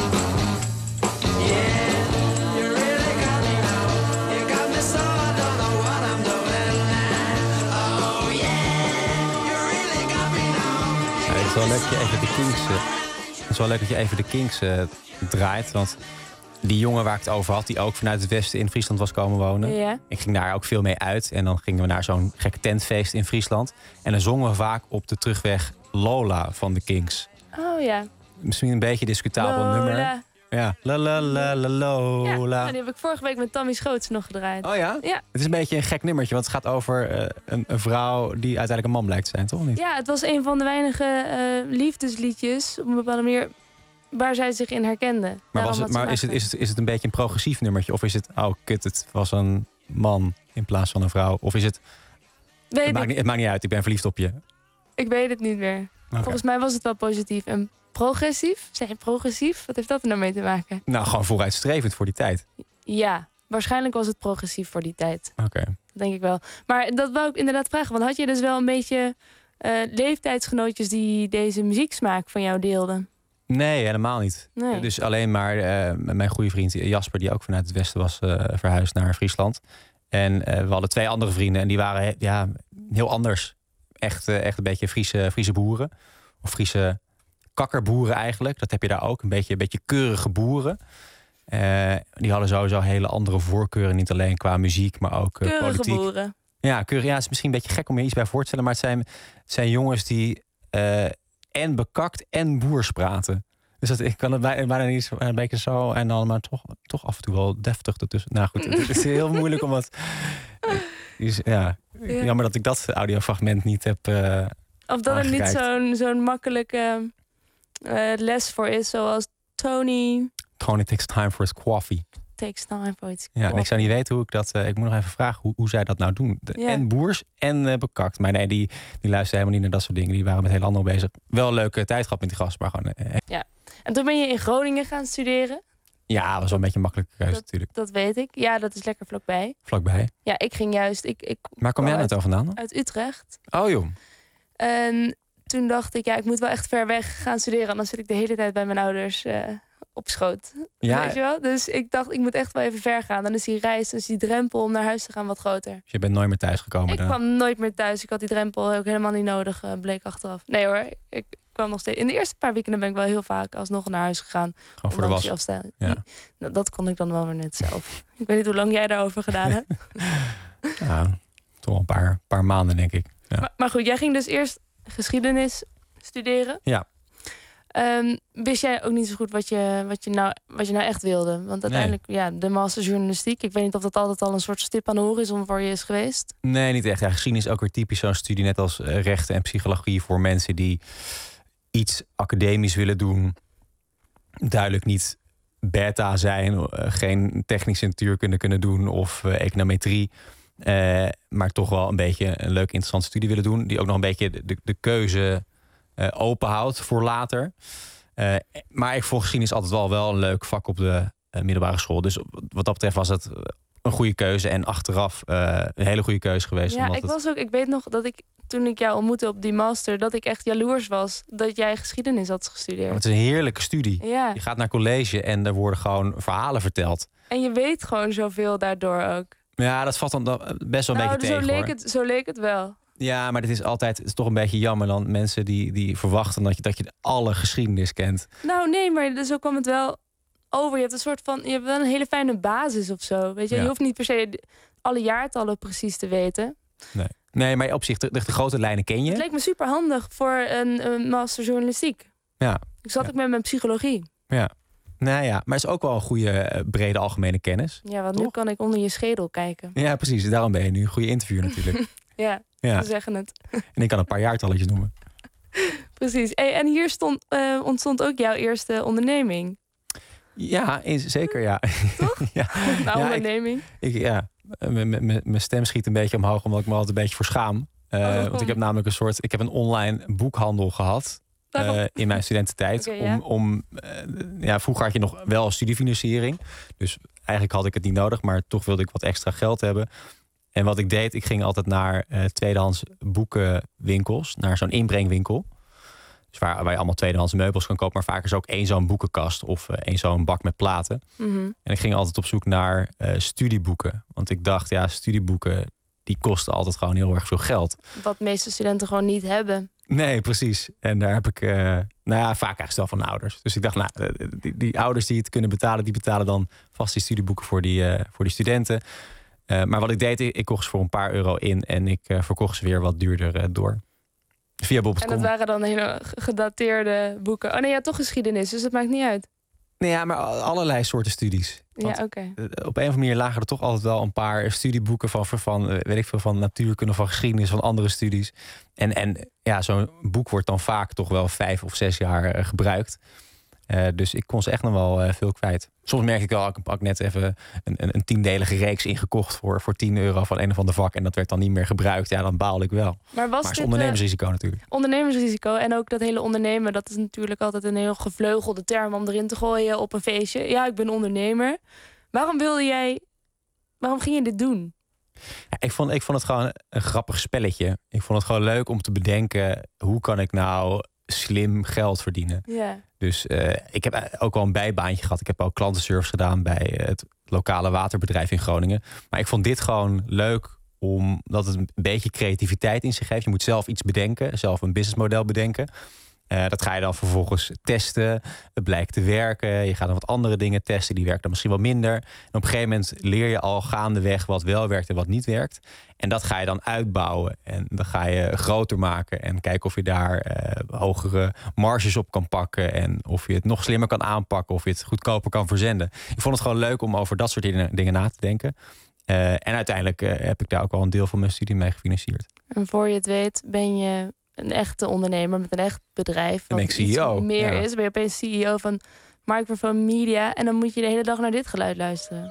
Speaker 6: Yeah, you really got me now. You got me so I don't know what I'm doing. Oh yeah, you really got me now.
Speaker 3: Het is wel leuk dat je even de Kings. Het is wel leuk dat je even de Kings draait, want die jongen waar ik het over had, die ook vanuit het westen in Friesland was komen wonen.
Speaker 4: Ja.
Speaker 3: Ik ging daar ook veel mee uit. En dan gingen we naar zo'n gek tentfeest in Friesland. En dan zongen we vaak op de terugweg Lola van de Kings.
Speaker 4: Oh ja.
Speaker 3: Misschien een beetje discutabel
Speaker 4: Lola.
Speaker 3: nummer. Ja, la la la la Lola.
Speaker 4: Ja, die heb ik vorige week met Tammy Schoots nog gedraaid.
Speaker 3: Oh ja?
Speaker 4: Ja.
Speaker 3: Het is een beetje een gek nummertje, want het gaat over een vrouw die uiteindelijk een man blijkt te zijn, toch? Niet?
Speaker 4: Ja, het was een van de weinige liefdesliedjes op een bepaalde manier waar zij zich in herkende.
Speaker 3: Maar is het een beetje een progressief nummertje? Of is het, oh kut, het was een man in plaats van een vrouw? Of is het, het maakt niet uit, ik ben verliefd op je.
Speaker 4: Ik weet het niet meer.
Speaker 3: Okay.
Speaker 4: Volgens mij was het wel positief. En progressief? Zeg je progressief? Wat heeft dat er nou mee te maken?
Speaker 3: Nou, gewoon vooruitstrevend voor die tijd.
Speaker 4: Ja, waarschijnlijk was het progressief voor die tijd.
Speaker 3: Oké.
Speaker 4: Dat denk ik wel. Maar dat wou ik inderdaad vragen. Want had je dus wel een beetje leeftijdsgenootjes die deze muzieksmaak van jou deelden?
Speaker 3: Nee, helemaal niet.
Speaker 4: Nee.
Speaker 3: Dus alleen maar mijn goede vriend Jasper, die ook vanuit het westen was verhuisd naar Friesland. En we hadden 2 andere vrienden en die waren heel anders. Echt een beetje Friese boeren. Of Friese kakkerboeren eigenlijk. Dat heb je daar ook. Een beetje keurige boeren. Die hadden sowieso hele andere voorkeuren. Niet alleen qua muziek, maar ook
Speaker 4: keurige
Speaker 3: politiek.
Speaker 4: Boeren.
Speaker 3: Ja, keurig. Ja, het is misschien een beetje gek om je iets bij voor te stellen. Maar het zijn jongens die en bekakt en boers praten. Dus ik kan het bijna niet een beetje zo en dan maar toch af en toe wel deftig ertussen. Nou goed, het is heel moeilijk om wat. Jammer dat ik dat audiofragment niet heb.
Speaker 4: Of dat er niet zo'n makkelijke les voor is, zoals Tony.
Speaker 3: Tony takes time for his coffee.
Speaker 4: Takes time for its
Speaker 3: Ja, en ik zou niet weten hoe ik dat. Ik moet nog even vragen hoe zij dat nou doen. En boers en bekakt. Maar nee, die luisteren helemaal niet naar dat soort dingen. Die waren met heel andere bezig. Wel een leuke tijd gehad met die gasten, maar gewoon.
Speaker 4: Ja. En toen ben je in Groningen gaan studeren.
Speaker 3: Ja, dat was wel een beetje een makkelijke keuze natuurlijk.
Speaker 4: Dat weet ik. Ja, dat is lekker vlakbij.
Speaker 3: Vlakbij.
Speaker 4: Ja, ik ging juist.
Speaker 3: Waar kom jij net al vandaan dan?
Speaker 4: Uit Utrecht.
Speaker 3: Oh joh.
Speaker 4: En toen dacht ik, ik moet wel echt ver weg gaan studeren. Anders zit ik de hele tijd bij mijn ouders op schoot.
Speaker 3: Ja.
Speaker 4: Weet je wel? Dus ik dacht, ik moet echt wel even ver gaan. Dan is die reis, dus die drempel om naar huis te gaan wat groter.
Speaker 3: Dus je bent nooit meer thuis gekomen?
Speaker 4: Ik kwam nooit meer thuis. Ik had die drempel ook helemaal niet nodig, bleek achteraf. Nee hoor, ik kwam nog steeds. In de eerste paar weekenden ben ik wel heel vaak alsnog naar huis gegaan.
Speaker 3: Gewoon voor de was.
Speaker 4: Ja. Dat kon ik dan wel weer net zelf. Ik weet niet hoe lang jij daarover gedaan hebt.
Speaker 3: Toch wel een paar maanden denk ik. Ja.
Speaker 4: Maar goed, jij ging dus eerst geschiedenis studeren.
Speaker 3: Ja.
Speaker 4: Wist jij ook niet zo goed wat je nou echt wilde? Want uiteindelijk, de master journalistiek. Ik weet niet of dat altijd al een soort stip aan de horizon voor je is geweest.
Speaker 3: Nee, niet echt. Ja, geschiedenis is ook weer typisch zo'n studie, net als rechten en psychologie, voor mensen die iets academisch willen doen. Duidelijk niet beta zijn, geen technische natuurkunde kunnen doen of econometrie. Maar toch wel een beetje een leuke, interessante studie willen doen. Die ook nog een beetje de keuze open houdt voor later. Maar ik vond geschiedenis altijd wel een leuk vak op de middelbare school. Dus wat dat betreft was het een goede keuze. En achteraf een hele goede keuze geweest.
Speaker 4: Ja, ik weet nog dat toen ik jou ontmoette op die master, dat ik echt jaloers was dat jij geschiedenis had gestudeerd.
Speaker 3: Het is een heerlijke studie.
Speaker 4: Ja.
Speaker 3: Je gaat naar college en er worden gewoon verhalen verteld.
Speaker 4: En je weet gewoon zoveel daardoor ook.
Speaker 3: Ja, dat valt dan best wel een beetje tegen.
Speaker 4: Zo leek het wel.
Speaker 3: Ja, maar het is toch een beetje jammer dan mensen die verwachten dat je alle geschiedenis kent.
Speaker 4: Nou nee, maar zo kwam het wel over. Je hebt wel een hele fijne basis of zo. Weet je, Je hoeft niet per se alle jaartallen precies te weten.
Speaker 3: Nee, maar op zich, de grote lijnen ken je.
Speaker 4: Het leek me super handig voor een master journalistiek.
Speaker 3: Ja.
Speaker 4: Ik zat ook met mijn psychologie.
Speaker 3: Ja. Nou ja, maar het is ook wel een goede brede algemene kennis.
Speaker 4: Ja, want nu kan ik onder je schedel kijken.
Speaker 3: Ja, precies. Daarom ben je nu een goede interviewer natuurlijk.
Speaker 4: Ja,
Speaker 3: Ja.
Speaker 4: ze zeggen het.
Speaker 3: En ik kan een paar jaartalletjes noemen.
Speaker 4: Precies. Hey, en hier ontstond ook jouw eerste onderneming.
Speaker 3: Ja, zeker ja.
Speaker 4: Toch?
Speaker 3: Ja.
Speaker 4: Nou,
Speaker 3: Ja,
Speaker 4: onderneming.
Speaker 3: Mijn stem schiet een beetje omhoog omdat ik me altijd een beetje voor schaam. Want ik heb namelijk ik heb een online boekhandel gehad. In mijn studententijd.
Speaker 4: Oké,
Speaker 3: Vroeger had je nog wel studiefinanciering. Dus eigenlijk had ik het niet nodig, maar toch wilde ik wat extra geld hebben. En wat ik deed, ik ging altijd naar tweedehands boekenwinkels, naar zo'n inbrengwinkel. Dus waar je allemaal tweedehands meubels kan kopen, maar vaak is ook één zo'n boekenkast of één zo'n bak met platen.
Speaker 4: Mm-hmm.
Speaker 3: En ik ging altijd op zoek naar studieboeken. Want ik dacht, studieboeken die kosten altijd gewoon heel erg veel geld.
Speaker 4: Wat de meeste studenten gewoon niet hebben.
Speaker 3: Nee, precies. En daar heb ik vaak eigenlijk wel van ouders. Dus ik dacht, die ouders die het kunnen betalen, die betalen dan vast die studieboeken voor die studenten. Maar wat ik deed, ik kocht ze voor een paar euro in en ik verkocht ze weer wat duurder door. Via bol.com.
Speaker 4: En dat waren dan hele gedateerde boeken. Oh nee, ja, toch geschiedenis, dus dat maakt niet uit.
Speaker 3: Nee, ja, maar allerlei soorten studies. Want
Speaker 4: ja, oké.
Speaker 3: Op een of andere manier lagen er toch altijd wel een paar studieboeken van weet ik veel, van natuurkunde, van geschiedenis, van andere studies. En zo'n boek wordt dan vaak toch wel 5 of 6 jaar gebruikt. Dus ik kon ze echt nog wel veel kwijt. Soms merk ik wel, ik heb net even een 10-delige reeks ingekocht voor 10 euro van een of ander vak. En dat werd dan niet meer gebruikt. Ja, dan baalde ik wel.
Speaker 4: Maar
Speaker 3: het is ondernemersrisico natuurlijk.
Speaker 4: Ondernemersrisico en ook dat hele ondernemen, dat is natuurlijk altijd een heel gevleugelde term om erin te gooien op een feestje. Ja, ik ben ondernemer. Waarom ging je dit doen?
Speaker 3: Ja, ik vond het gewoon een grappig spelletje. Ik vond het gewoon leuk om te bedenken, hoe kan ik nou slim geld verdienen?
Speaker 4: Ja.
Speaker 3: Dus ik heb ook wel een bijbaantje gehad. Ik heb ook klantenservice gedaan bij het lokale waterbedrijf in Groningen. Maar ik vond dit gewoon leuk, omdat het een beetje creativiteit in zich heeft. Je moet zelf iets bedenken, zelf een businessmodel bedenken. Dat ga je dan vervolgens testen. Het blijkt te werken. Je gaat dan wat andere dingen testen. Die werken dan misschien wel minder. En op een gegeven moment leer je al gaandeweg wat wel werkt en wat niet werkt. En dat ga je dan uitbouwen. En dan ga je groter maken. En kijken of je daar hogere marges op kan pakken. En of je het nog slimmer kan aanpakken. Of je het goedkoper kan verzenden. Ik vond het gewoon leuk om over dat soort dingen na te denken. En uiteindelijk heb ik daar ook wel een deel van mijn studie mee gefinancierd.
Speaker 4: En voor je het weet ben je een echte ondernemer met een echt bedrijf.
Speaker 3: Dan ben ik CEO.
Speaker 4: Meer is, ben je opeens CEO van Microphone Media. En dan moet je de hele dag naar dit geluid luisteren.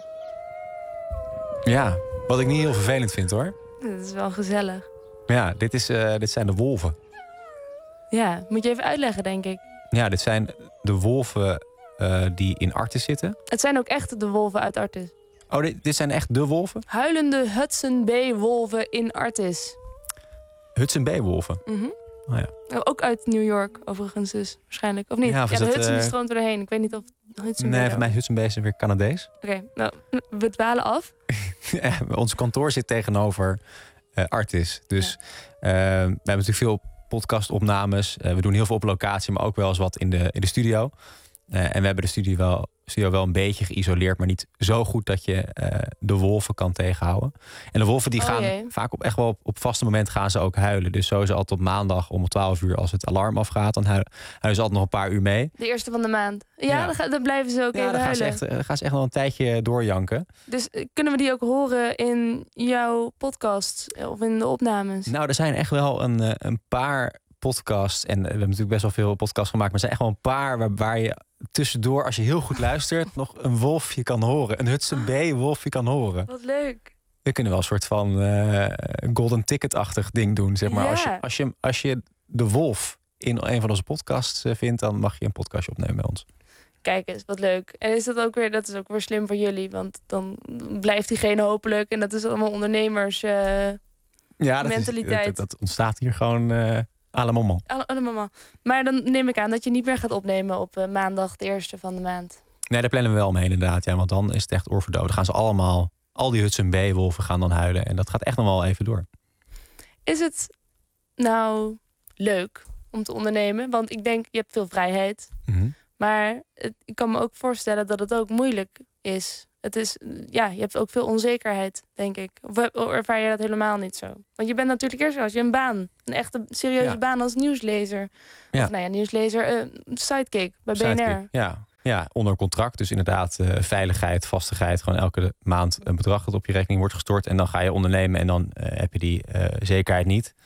Speaker 3: Ja, wat ik niet heel vervelend vind hoor.
Speaker 4: Dat is wel gezellig.
Speaker 3: Ja, dit zijn de wolven.
Speaker 4: Ja, moet je even uitleggen, denk ik.
Speaker 3: Ja, dit zijn de wolven die in Artis zitten.
Speaker 4: Het zijn ook echt de wolven uit Artis.
Speaker 3: Oh, dit zijn echt de wolven?
Speaker 4: Huilende Hudson Bay wolven in Artis.
Speaker 3: Hudson Bay wolven?
Speaker 4: Mm-hmm.
Speaker 3: Oh, ja.
Speaker 4: Ook uit New York, overigens dus. Waarschijnlijk. Of niet?
Speaker 3: Ja,
Speaker 4: de Hudson stroomt erheen. Ik weet niet of Hudson Bay...
Speaker 3: Nee, voor mij Hudson Bay is weer Canadees.
Speaker 4: Oké, nou, we dwalen af.
Speaker 3: Ons kantoor zit tegenover Artis. Dus we hebben natuurlijk veel podcastopnames. We doen heel veel op locatie, maar ook wel eens wat in de studio. En we hebben de studio wel een beetje geïsoleerd, maar niet zo goed dat je de wolven kan tegenhouden. En de wolven die gaan vaak op vaste momenten gaan ze ook huilen. Dus sowieso altijd op maandag om 12 uur als het alarm afgaat, dan huilen ze altijd nog een paar uur mee.
Speaker 4: De eerste van de maand. Ja. Dan blijven ze ook even huilen.
Speaker 3: Dan gaan ze echt nog een tijdje doorjanken.
Speaker 4: Dus kunnen we die ook horen in jouw podcast of in de opnames?
Speaker 3: Nou, er zijn echt wel een paar podcasts. En we hebben natuurlijk best wel veel podcasts gemaakt. Maar er zijn echt wel een paar waar je tussendoor, als je heel goed luistert, nog een wolfje kan horen. Een Hudson Bay wolfje kan horen.
Speaker 4: Wat leuk.
Speaker 3: We kunnen wel een soort van golden ticket-achtig ding doen, zeg maar.
Speaker 4: Ja.
Speaker 3: Als je de wolf in een van onze podcasts vindt, dan mag je een podcastje opnemen bij ons.
Speaker 4: Kijk eens, wat leuk. En is dat is ook weer slim voor jullie. Want dan blijft diegene hopelijk. En dat is allemaal ondernemers mentaliteit.
Speaker 3: Dat ontstaat hier gewoon à la moment.
Speaker 4: Maar dan neem ik aan dat je niet meer gaat opnemen op maandag de eerste van de maand.
Speaker 3: Nee, daar plannen we wel omheen inderdaad. Ja, want dan is het echt oorverdoven. Dan gaan ze allemaal, al die Hudson Bay wolven gaan dan huilen. En dat gaat echt nog wel even door.
Speaker 4: Is het nou leuk om te ondernemen? Want ik denk, je hebt veel vrijheid.
Speaker 3: Mm-hmm.
Speaker 4: Maar ik kan me ook voorstellen dat het ook moeilijk is. Het is, je hebt ook veel onzekerheid, denk ik. Of ervaar je dat helemaal niet zo? Want je bent natuurlijk eerst als je een baan, een echte serieuze baan als nieuwslezer.
Speaker 3: Ja.
Speaker 4: Of nieuwslezer, sidekick bij BNR.
Speaker 3: Sidekick, ja, onder contract. Dus inderdaad veiligheid, vastigheid. Gewoon elke maand een bedrag dat op je rekening wordt gestort. En dan ga je ondernemen en dan heb je die zekerheid niet.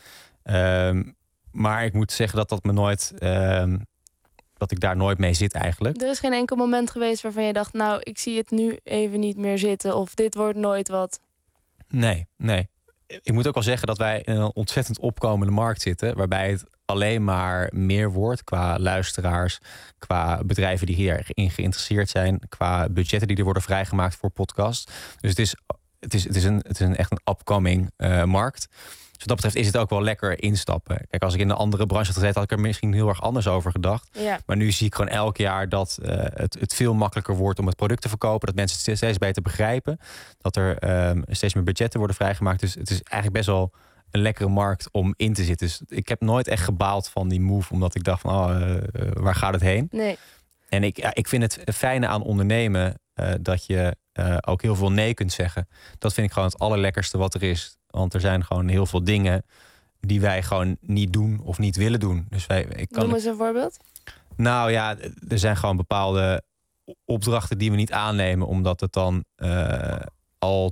Speaker 3: Maar ik moet zeggen dat me nooit... dat ik daar nooit mee zit eigenlijk.
Speaker 4: Er is geen enkel moment geweest waarvan je dacht... nou, ik zie het nu even niet meer zitten. Of dit wordt nooit wat.
Speaker 3: Nee. Ik moet ook wel zeggen dat wij in een ontzettend opkomende markt zitten... waarbij het alleen maar meer wordt qua luisteraars... qua bedrijven die hierin geïnteresseerd zijn... qua budgetten die er worden vrijgemaakt voor podcasts. Dus het is een echt een upcoming markt... Dus wat dat betreft is het ook wel lekker instappen. Kijk, als ik in een andere branche had gezeten... had ik er misschien heel erg anders over gedacht. Ja. Maar nu zie ik gewoon elk jaar dat het veel makkelijker wordt... om het product te verkopen. Dat mensen het steeds beter begrijpen. Dat er steeds meer budgetten worden vrijgemaakt. Dus het is eigenlijk best wel een lekkere markt om in te zitten. Dus ik heb nooit echt gebaald van die move... omdat ik dacht van, waar gaat het heen?
Speaker 4: Nee.
Speaker 3: En ik vind het fijne aan ondernemen... dat je ook heel veel nee kunt zeggen. Dat vind ik gewoon het allerlekkerste wat er is... Want er zijn gewoon heel veel dingen die wij gewoon niet doen of niet willen doen. Dus
Speaker 4: Noem eens een voorbeeld.
Speaker 3: Nou ja, er zijn gewoon bepaalde opdrachten die we niet aannemen... omdat het dan al...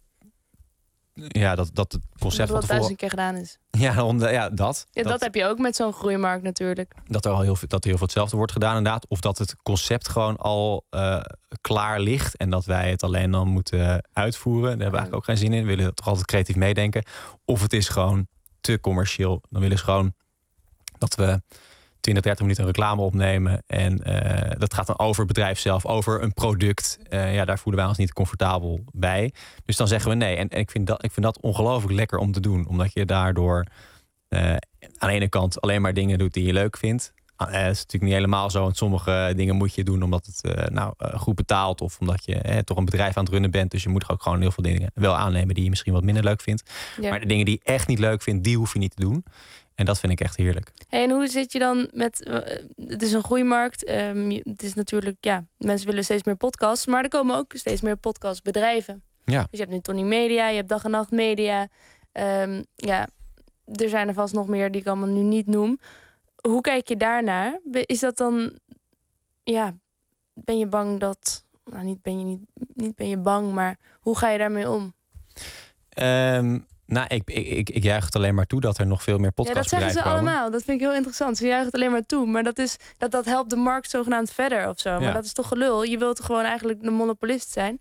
Speaker 3: Ja, dat het concept
Speaker 4: dat 1000 keer gedaan is.
Speaker 3: Ja, dat.
Speaker 4: Ja, dat heb je ook met zo'n groeimarkt natuurlijk.
Speaker 3: Dat er heel veel hetzelfde wordt gedaan inderdaad. Of dat het concept gewoon al klaar ligt... en dat wij het alleen dan moeten uitvoeren. Daar hebben we eigenlijk ook geen zin in. We willen toch altijd creatief meedenken. Of het is gewoon te commercieel. Dan willen ze gewoon dat we 20, 30 minuten een reclame opnemen. En dat gaat dan over het bedrijf zelf, over een product. Daar voelen wij ons niet comfortabel bij. Dus dan zeggen we nee. En ik vind dat ongelooflijk lekker om te doen. Omdat je daardoor aan de ene kant alleen maar dingen doet die je leuk vindt. Het is natuurlijk niet helemaal zo. Want sommige dingen moet je doen omdat het goed betaalt. Of omdat je toch een bedrijf aan het runnen bent. Dus je moet ook gewoon heel veel dingen wel aannemen die je misschien wat minder leuk vindt. Ja. Maar de dingen die je echt niet leuk vindt, die hoef je niet te doen. En dat vind ik echt heerlijk.
Speaker 4: Hey, en hoe zit je dan met... het is een groeimarkt. Het is natuurlijk... mensen willen steeds meer podcasts. Maar er komen ook steeds meer podcastbedrijven. Ja. Dus je hebt nu Tony Media. Je hebt Dag en Nacht Media. Er zijn er vast nog meer die ik allemaal nu niet noem. Hoe kijk je daarnaar? Is dat dan... ben je bang dat... Nou, niet ben je bang, maar hoe ga je daarmee om?
Speaker 3: Ik juich het alleen maar toe dat er nog veel meer podcastbedrijven komen.
Speaker 4: Ja, dat zeggen ze allemaal. Dat vind ik heel interessant. Ze juichen het alleen maar toe. Maar dat helpt de markt zogenaamd verder of zo. Ja. Maar dat is toch gelul? Je wilt gewoon eigenlijk de monopolist zijn?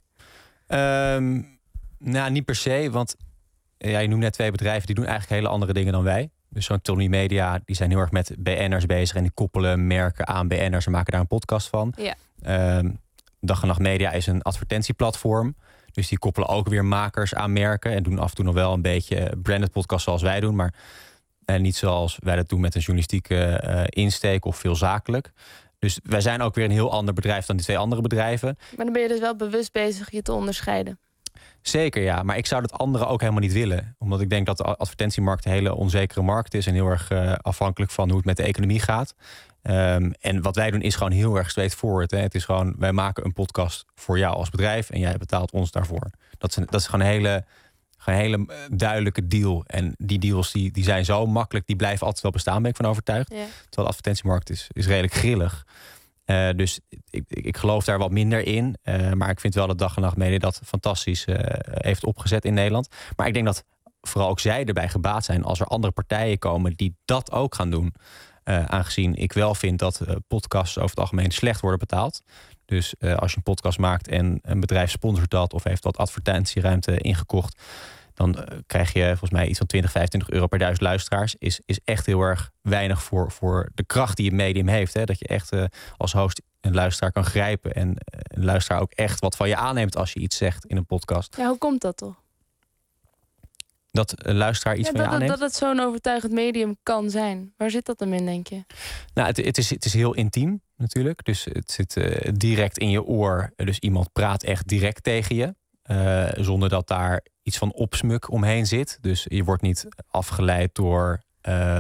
Speaker 3: Niet per se. Want je noemt net 2 bedrijven die doen eigenlijk hele andere dingen dan wij. Dus zo'n Tony Media, die zijn heel erg met BN'ers bezig. En die koppelen merken aan BN'ers en maken daar een podcast van. Ja. Dag en Nacht Media is een advertentieplatform. Dus die koppelen ook weer makers aan merken. En doen af en toe nog wel een beetje branded podcast zoals wij doen. Maar niet zoals wij dat doen met een journalistieke insteek of veel zakelijk. Dus wij zijn ook weer een heel ander bedrijf dan die 2 andere bedrijven.
Speaker 4: Maar dan ben je dus wel bewust bezig je te onderscheiden.
Speaker 3: Zeker, ja. Maar ik zou dat andere ook helemaal niet willen. Omdat ik denk dat de advertentiemarkt een hele onzekere markt is. En heel erg afhankelijk van hoe het met de economie gaat. En wat wij doen is gewoon heel erg straightforward. Hè. Het is gewoon, wij maken een podcast voor jou als bedrijf. En jij betaalt ons daarvoor. Dat is gewoon een hele duidelijke deal. En die deals die zijn zo makkelijk. Die blijven altijd wel bestaan, ben ik van overtuigd. Ja. Terwijl de advertentiemarkt is redelijk grillig. Dus ik geloof daar wat minder in. Maar ik vind wel dat Dag en Nacht Media dat fantastisch heeft opgezet in Nederland. Maar ik denk dat vooral ook zij erbij gebaat zijn als er andere partijen komen die dat ook gaan doen. Aangezien ik wel vind dat podcasts over het algemeen slecht worden betaald. Dus als je een podcast maakt en een bedrijf sponsort dat of heeft wat advertentieruimte ingekocht, dan krijg je volgens mij iets van 20, 25 euro per 1000 luisteraars. Is echt heel erg weinig voor de kracht die het medium heeft. Hè? Dat je echt als host een luisteraar kan grijpen. En een luisteraar ook echt wat van je aanneemt als je iets zegt in een podcast.
Speaker 4: Ja, hoe komt dat toch?
Speaker 3: Dat een luisteraar iets van je aanneemt?
Speaker 4: Dat het zo'n overtuigend medium kan zijn. Waar zit dat dan in, denk je?
Speaker 3: Nou, het is heel intiem natuurlijk. Dus het zit direct in je oor. Dus iemand praat echt direct tegen je. Zonder dat daar iets van opsmuk omheen zit. Dus je wordt niet afgeleid door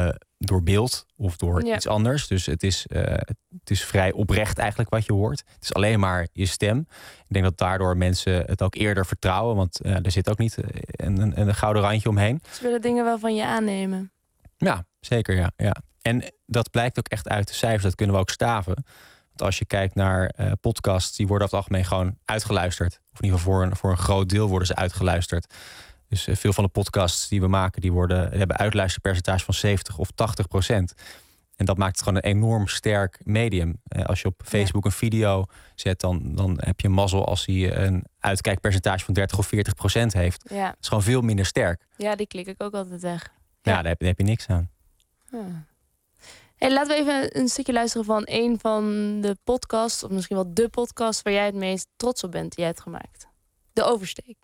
Speaker 3: door beeld of door iets anders. Dus het is vrij oprecht eigenlijk wat je hoort. Het is alleen maar je stem. Ik denk dat daardoor mensen het ook eerder vertrouwen. Want er zit ook niet een gouden randje omheen.
Speaker 4: Ze willen dingen wel van je aannemen.
Speaker 3: Ja, zeker. Ja. En dat blijkt ook echt uit de cijfers. Dat kunnen we ook staven. Want als je kijkt naar podcasts, die worden over het algemeen gewoon uitgeluisterd. Of in ieder geval voor een groot deel worden ze uitgeluisterd. Dus veel van de podcasts die we maken, die hebben uitluisterpercentage van 70 of 80%. En dat maakt het gewoon een enorm sterk medium. Als je op Facebook een video zet, dan heb je mazzel als hij een uitkijkpercentage van 30 of 40% heeft.
Speaker 4: Ja.
Speaker 3: Dat is gewoon veel minder sterk.
Speaker 4: Ja, die klik ik ook altijd weg.
Speaker 3: Ja, daar heb je niks aan.
Speaker 4: Ja. Hey, laten we even een stukje luisteren van een van de podcasts, of misschien wel de podcast waar jij het meest trots op bent die jij hebt gemaakt. De Oversteek.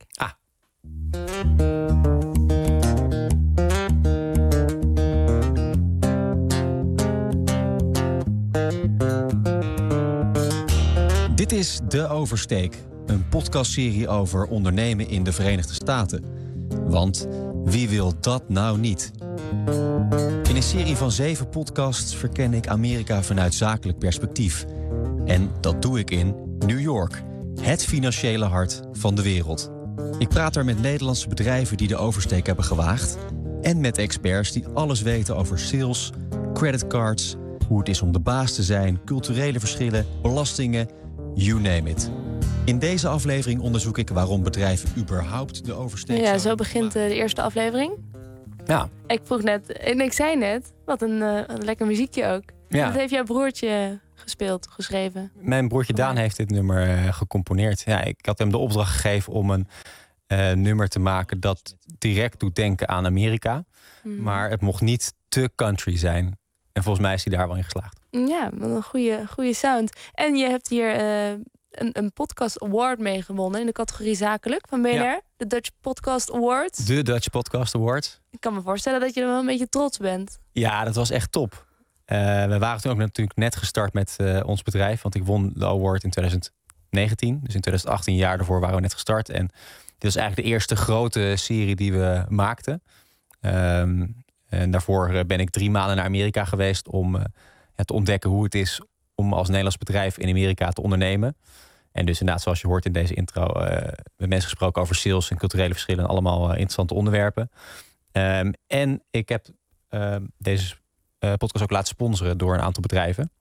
Speaker 13: Dit is De Oversteek, een podcastserie over ondernemen in de Verenigde Staten. Want wie wil dat nou niet? In een serie van 7 podcasts verken ik Amerika vanuit zakelijk perspectief. En dat doe ik in New York, het financiële hart van de wereld. Ik praat er met Nederlandse bedrijven die de oversteek hebben gewaagd en met experts die alles weten over sales, creditcards, hoe het is om de baas te zijn, culturele verschillen, belastingen, you name it. In deze aflevering onderzoek ik waarom bedrijven überhaupt de oversteek
Speaker 4: Ja, zo begint de eerste aflevering.
Speaker 3: Ja.
Speaker 4: Ik vroeg net, en ik zei net, wat een lekker muziekje ook.
Speaker 3: Ja.
Speaker 4: Dat heeft jouw broertje geschreven.
Speaker 3: Mijn broertje Daan heeft dit nummer gecomponeerd. Ja, ik had hem de opdracht gegeven om een nummer te maken dat direct doet denken aan Amerika. Maar het mocht niet te country zijn. En volgens mij is hij daar wel in geslaagd.
Speaker 4: Ja, wat een goede sound. En je hebt hier een podcast award mee gewonnen in de categorie zakelijk van BNR. Ja. De Dutch Podcast Awards.
Speaker 3: De Dutch Podcast Awards.
Speaker 4: Ik kan me voorstellen dat je er wel een beetje trots bent.
Speaker 3: Ja, dat was echt top. We waren toen ook natuurlijk net gestart met ons bedrijf. Want ik won de award in 2019. Dus in 2018, jaar daarvoor, waren we net gestart. En dit was eigenlijk de eerste grote serie die we maakten. En daarvoor ben ik 3 maanden naar Amerika geweest om te ontdekken hoe het is om als Nederlands bedrijf in Amerika te ondernemen. En dus inderdaad, zoals je hoort in deze intro, met mensen gesproken over sales en culturele verschillen. Allemaal interessante onderwerpen. En ik heb deze podcast ook laten sponsoren door een aantal bedrijven.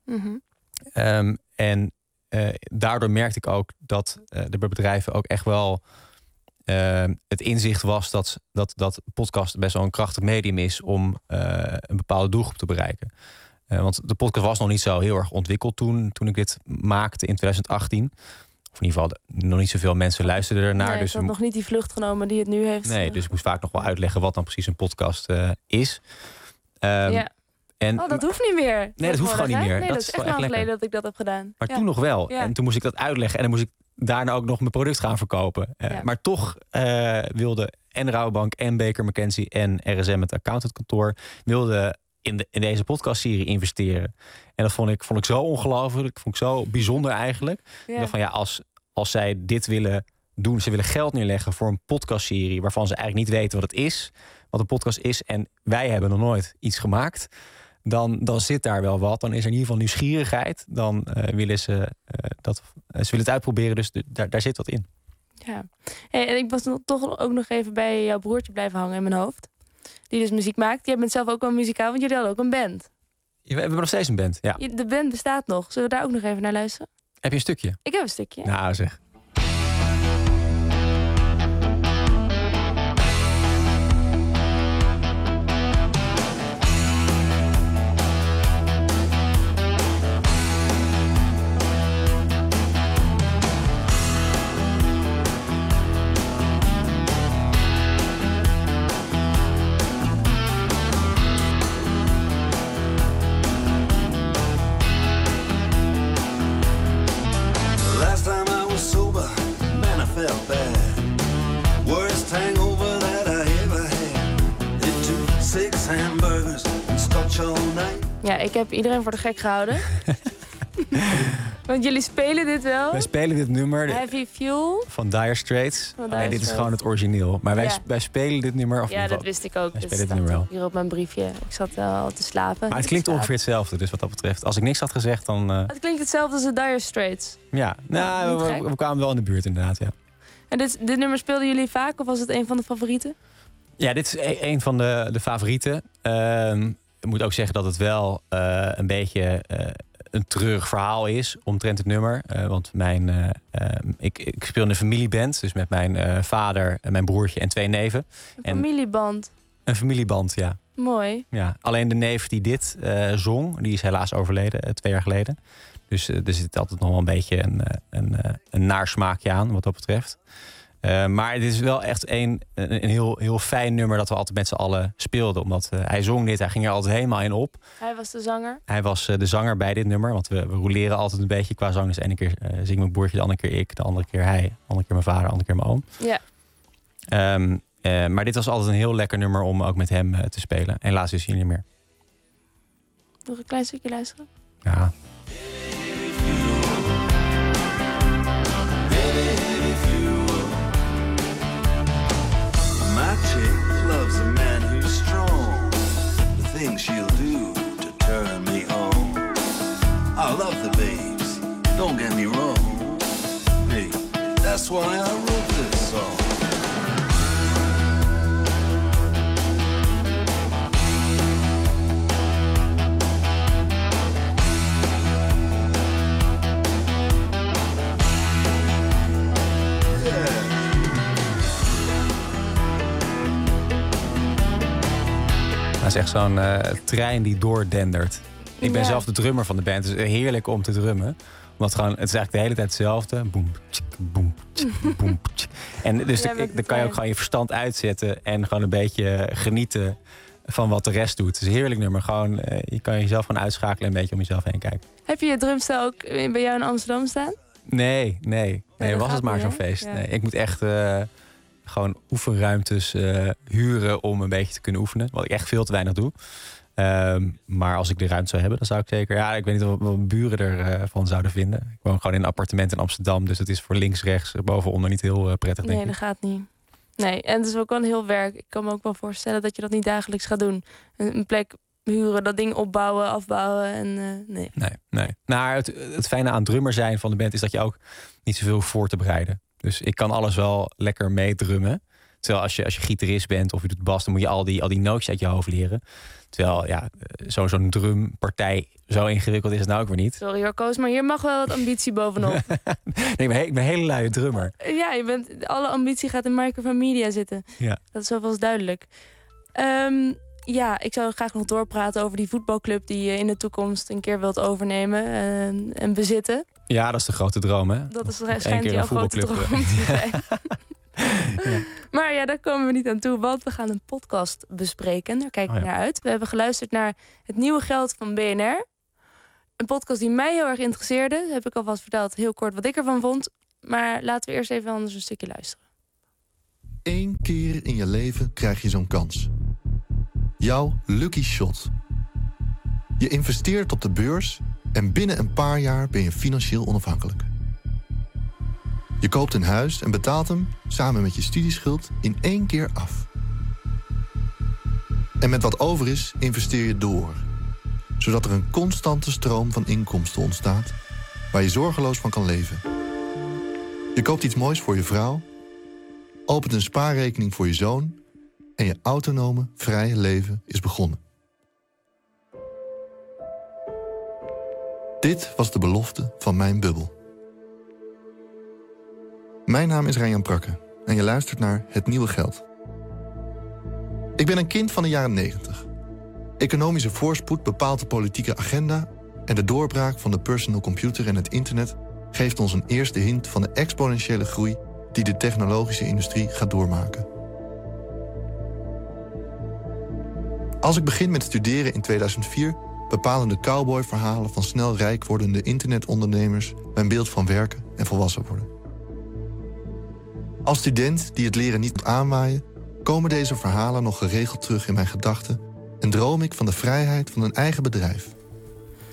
Speaker 3: En daardoor merkte ik ook dat er bij bedrijven ook echt wel het inzicht was dat podcast best wel een krachtig medium is om een bepaalde doelgroep te bereiken. Want de podcast was nog niet zo heel erg ontwikkeld toen ik dit maakte in 2018. Of in ieder geval, nog niet zoveel mensen luisterden ernaar.
Speaker 4: Nee, dus ik had nog niet die vlucht genomen die het nu heeft.
Speaker 3: Nee, dus ik moest vaak nog wel uitleggen wat dan precies een podcast is. En,
Speaker 4: dat hoeft niet meer.
Speaker 3: Nee, dat hoeft gewoon niet meer.
Speaker 4: Nee, dat is echt lang geleden dat ik dat heb gedaan.
Speaker 3: Maar toen nog wel. Ja. En toen moest ik dat uitleggen. En dan moest ik daarna ook nog mijn product gaan verkopen. Maar toch wilde en Rabobank en Baker McKenzie en RSM, het accountantkantoor, wilden in deze podcastserie investeren. En dat vond ik zo ongelooflijk. Vond ik zo bijzonder eigenlijk. Ja. Ik dacht van als zij dit willen doen, ze willen geld neerleggen voor een podcastserie waarvan ze eigenlijk niet weten wat het is, wat een podcast is, en wij hebben nog nooit iets gemaakt, dan zit daar wel wat. Dan is er in ieder geval nieuwsgierigheid. Dan willen ze willen het uitproberen. Dus daar zit wat in. Ja.
Speaker 4: Hey, en ik was toch ook nog even bij jouw broertje blijven hangen in mijn hoofd. Die dus muziek maakt. Jij bent zelf ook wel muzikaal, want jullie hadden ook een band.
Speaker 3: We hebben nog steeds een band, ja.
Speaker 4: De band bestaat nog. Zullen we daar ook nog even naar luisteren?
Speaker 3: Heb je een stukje?
Speaker 4: Ik heb een stukje.
Speaker 3: Nou zeg.
Speaker 4: Ja, ik heb iedereen voor de gek gehouden. Want jullie spelen dit wel?
Speaker 3: Wij spelen dit nummer
Speaker 4: Heavy Fuel.
Speaker 3: van Dire Straits.
Speaker 4: Van Dire
Speaker 3: Nee, dit is
Speaker 4: Straits.
Speaker 3: gewoon het origineel. Maar
Speaker 4: Ja.
Speaker 3: wij spelen dit nummer. Of in
Speaker 4: Ja,
Speaker 3: ieder
Speaker 4: dat
Speaker 3: geval,
Speaker 4: wist ik ook.
Speaker 3: Wij
Speaker 4: Dat
Speaker 3: spelen dit
Speaker 4: staat
Speaker 3: nummer wel.
Speaker 4: hier op mijn briefje. Ik zat al te slapen.
Speaker 3: Maar het klinkt ongeveer hetzelfde, dus wat dat betreft. Als ik niks had gezegd, dan...
Speaker 4: Het klinkt hetzelfde als de Dire Straits.
Speaker 3: ja, nou,
Speaker 4: niet gek.
Speaker 3: we kwamen wel in de buurt inderdaad, ja.
Speaker 4: En dit nummer speelden jullie vaak of was het een van de favorieten?
Speaker 3: Ja, dit is een van de favorieten. Ik moet ook zeggen dat het wel een beetje een treurig verhaal is omtrent het nummer. Want ik speel in een familieband, dus met mijn vader, mijn broertje en 2 neven.
Speaker 4: Een familieband.
Speaker 3: Een familieband, ja.
Speaker 4: Mooi.
Speaker 3: Ja, alleen de neef die dit zong, die is helaas overleden 2 jaar geleden. Dus er zit altijd nog wel een beetje een naarsmaakje aan wat dat betreft. Maar het is wel echt een heel fijn nummer dat we altijd met z'n allen speelden. Omdat hij zong dit, hij ging er altijd helemaal in op.
Speaker 4: Hij was de zanger.
Speaker 3: Hij was de zanger bij dit nummer, want we roleren altijd een beetje qua zang. Dus de ene keer zingt mijn broertje, de andere keer ik, de andere keer hij, de andere keer mijn vader, de andere keer mijn oom.
Speaker 4: Ja.
Speaker 3: Maar dit was altijd een heel lekker nummer om ook met hem te spelen. Helaas is hij niet meer.
Speaker 4: Nog een klein stukje luisteren?
Speaker 3: Ja.
Speaker 14: My chick loves a man who's strong. The things she'll do to turn me on. I love the babes, don't get me wrong. Hey, that's why I wrote this song.
Speaker 3: Dat is echt zo'n trein die doordendert. Ik ben
Speaker 4: Ja.
Speaker 3: zelf de drummer van de band. Dus heerlijk om te drummen. Omdat gewoon, het is eigenlijk de hele tijd hetzelfde. Boem, tsk, boem, tsk, boem, tsk. En dus
Speaker 4: Jij bent
Speaker 3: dan
Speaker 4: de
Speaker 3: kan je
Speaker 4: trein.
Speaker 3: ook gewoon je verstand uitzetten. En gewoon een beetje genieten van wat de rest doet. Het is een heerlijk nummer. Gewoon, je kan jezelf gewoon uitschakelen en een beetje om jezelf heen kijken.
Speaker 4: Heb je je drumstel ook bij jou in Amsterdam staan?
Speaker 3: Nee,
Speaker 4: dat
Speaker 3: was
Speaker 4: gaat
Speaker 3: het maar
Speaker 4: niet,
Speaker 3: zo'n
Speaker 4: hè?
Speaker 3: feest.
Speaker 4: Ja.
Speaker 3: Nee, ik moet echt gewoon oefenruimtes huren om een beetje te kunnen oefenen. Wat ik echt veel te weinig doe. Maar als ik de ruimte zou hebben, dan zou ik zeker... Ja, ik weet niet wat mijn buren ervan zouden vinden. Ik woon gewoon in een appartement in Amsterdam. Dus het is voor links, rechts, boven, onder niet heel prettig, denk
Speaker 4: Nee, dat
Speaker 3: ik.
Speaker 4: gaat niet. Nee, en het is ook wel een heel werk. Ik kan me ook wel voorstellen dat je dat niet dagelijks gaat doen. Een plek huren, dat ding opbouwen, afbouwen en nee.
Speaker 3: Nee. Nou, het fijne aan drummer zijn van de band is dat je ook niet zoveel hoeft voor te bereiden. Dus ik kan alles wel lekker meedrummen. Terwijl als je gitarist bent of je doet bas, dan moet je al die nootjes uit je hoofd leren. Terwijl ja, zo'n drumpartij, zo ingewikkeld is het nou ook weer niet.
Speaker 4: Sorry hoor, Koos, maar hier mag wel wat ambitie bovenop.
Speaker 3: Nee, ik ben een hele luie drummer.
Speaker 4: Ja, alle ambitie gaat in Microphone Media zitten.
Speaker 3: Ja.
Speaker 4: Dat is wel vast duidelijk. Ja, ik zou graag nog doorpraten over die voetbalclub die je in de toekomst een keer wilt overnemen en bezitten.
Speaker 3: Ja, dat is de grote droom, hè?
Speaker 4: Dat is
Speaker 3: Eén
Speaker 4: schijnt
Speaker 3: keer
Speaker 4: jouw
Speaker 3: een
Speaker 4: grote
Speaker 3: voetbalclub.
Speaker 4: droom te zijn. Maar ja, daar komen we niet aan toe, want we gaan een podcast bespreken. Daar kijk ik naar uit. We hebben geluisterd naar Het Nieuwe Geld van BNR. Een podcast die mij heel erg interesseerde. Heb ik alvast verteld, heel kort wat ik ervan vond. Maar laten we eerst even anders een stukje luisteren.
Speaker 15: 1 keer in je leven krijg je zo'n kans. Jouw lucky shot. Je investeert op de beurs en binnen een paar jaar ben je financieel onafhankelijk. Je koopt een huis en betaalt hem, samen met je studieschuld, in 1 keer af. En met wat over is, investeer je door. Zodat er een constante stroom van inkomsten ontstaat, waar je zorgeloos van kan leven. Je koopt iets moois voor je vrouw, opent een spaarrekening voor je zoon en je autonome, vrije leven is begonnen. Dit was de belofte van mijn bubbel. Mijn naam is Ryan Prakke en je luistert naar Het Nieuwe Geld. Ik ben een kind van de jaren 90. Economische voorspoed bepaalt de politieke agenda en de doorbraak van de personal computer en het internet geeft ons een eerste hint van de exponentiële groei die de technologische industrie gaat doormaken. Als ik begin met studeren in 2004... bepalen de cowboyverhalen van snel rijk wordende internetondernemers mijn beeld van werken en volwassen worden. Als student die het leren niet moet aanwaaien, komen deze verhalen nog geregeld terug in mijn gedachten en droom ik van de vrijheid van een eigen bedrijf.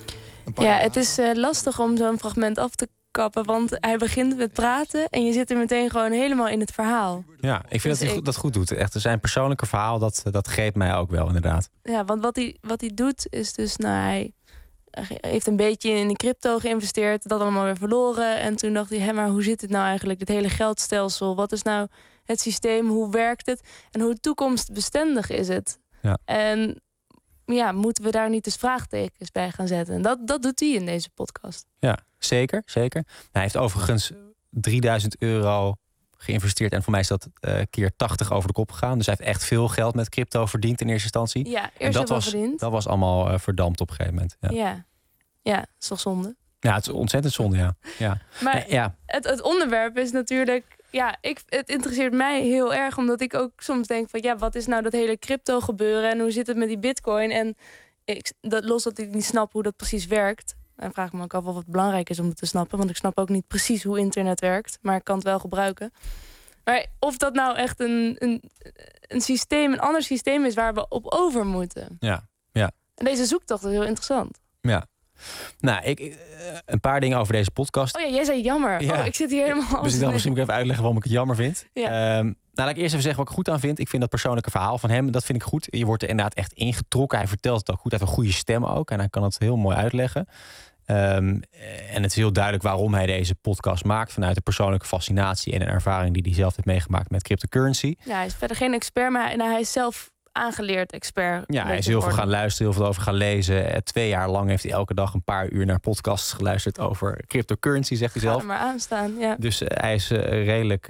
Speaker 4: Ja, het is lastig om zo'n fragment af te kappen. Want hij begint met praten en je zit er meteen gewoon helemaal in het verhaal.
Speaker 3: Ja, ik vind dat hij dat goed doet. Echt, zijn persoonlijke verhaal, dat greep mij ook wel inderdaad.
Speaker 4: Ja, want wat hij doet is dus... hij heeft een beetje in de crypto geïnvesteerd. Dat allemaal weer verloren. En toen dacht hij, maar hoe zit het nou eigenlijk? Dit hele geldstelsel. Wat is nou het systeem? Hoe werkt het? En hoe toekomstbestendig is het? Ja. En ja, moeten we daar niet eens vraagtekens bij gaan zetten? En dat doet hij in deze podcast.
Speaker 3: Ja, zeker. Hij heeft overigens €3000 geïnvesteerd. En voor mij is dat keer 80 over de kop gegaan. Dus hij heeft echt veel geld met crypto verdiend in eerste instantie.
Speaker 4: Ja,
Speaker 3: en dat was allemaal verdampt op een gegeven moment.
Speaker 4: Ja, dat is toch zonde?
Speaker 3: Ja, het is ontzettend zonde, ja.
Speaker 4: Maar het onderwerp is natuurlijk... Ja, het interesseert mij heel erg. Omdat ik ook soms denk van... ja, wat is nou dat hele crypto gebeuren? En hoe zit het met die bitcoin? En los dat ik niet snap hoe dat precies werkt... en vraag me ook af of het belangrijk is om het te snappen. Want ik snap ook niet precies hoe internet werkt. Maar ik kan het wel gebruiken. Maar of dat nou echt een systeem, een ander systeem is... waar we op over moeten.
Speaker 3: Ja.
Speaker 4: En deze zoektocht is heel interessant.
Speaker 3: Ja. Nou, een paar dingen over deze podcast.
Speaker 4: Oh ja, jij zei jammer.
Speaker 3: Ja.
Speaker 4: Oh, ik zit hier helemaal...
Speaker 3: Dus ik dacht, misschien moet ik even uitleggen waarom ik het jammer vind.
Speaker 4: Ja.
Speaker 3: Laat ik eerst even zeggen wat ik goed aan vind. Ik vind dat persoonlijke verhaal van hem, dat vind ik goed. Je wordt er inderdaad echt ingetrokken. Hij vertelt het ook goed. Hij heeft een goede stem ook. En hij kan het heel mooi uitleggen. En het is heel duidelijk waarom hij deze podcast maakt. Vanuit de persoonlijke fascinatie en een ervaring die hij zelf heeft meegemaakt met cryptocurrency.
Speaker 4: Ja, hij is verder geen expert, maar hij is zelf aangeleerd expert.
Speaker 3: Ja, hij is heel veel gaan luisteren, heel veel over gaan lezen. 2 jaar lang heeft hij elke dag een paar uur naar podcasts geluisterd over cryptocurrency, zegt hij zelf.
Speaker 4: Ga er maar aanstaan, ja.
Speaker 3: Dus hij is redelijk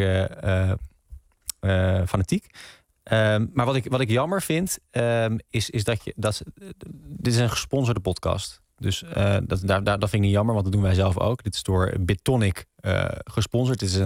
Speaker 3: fanatiek. Maar wat ik jammer vind, is dat dit is een gesponsorde podcast. Dus dat vind ik niet jammer, want dat doen wij zelf ook. Dit is door BitTonic gesponsord. Dit is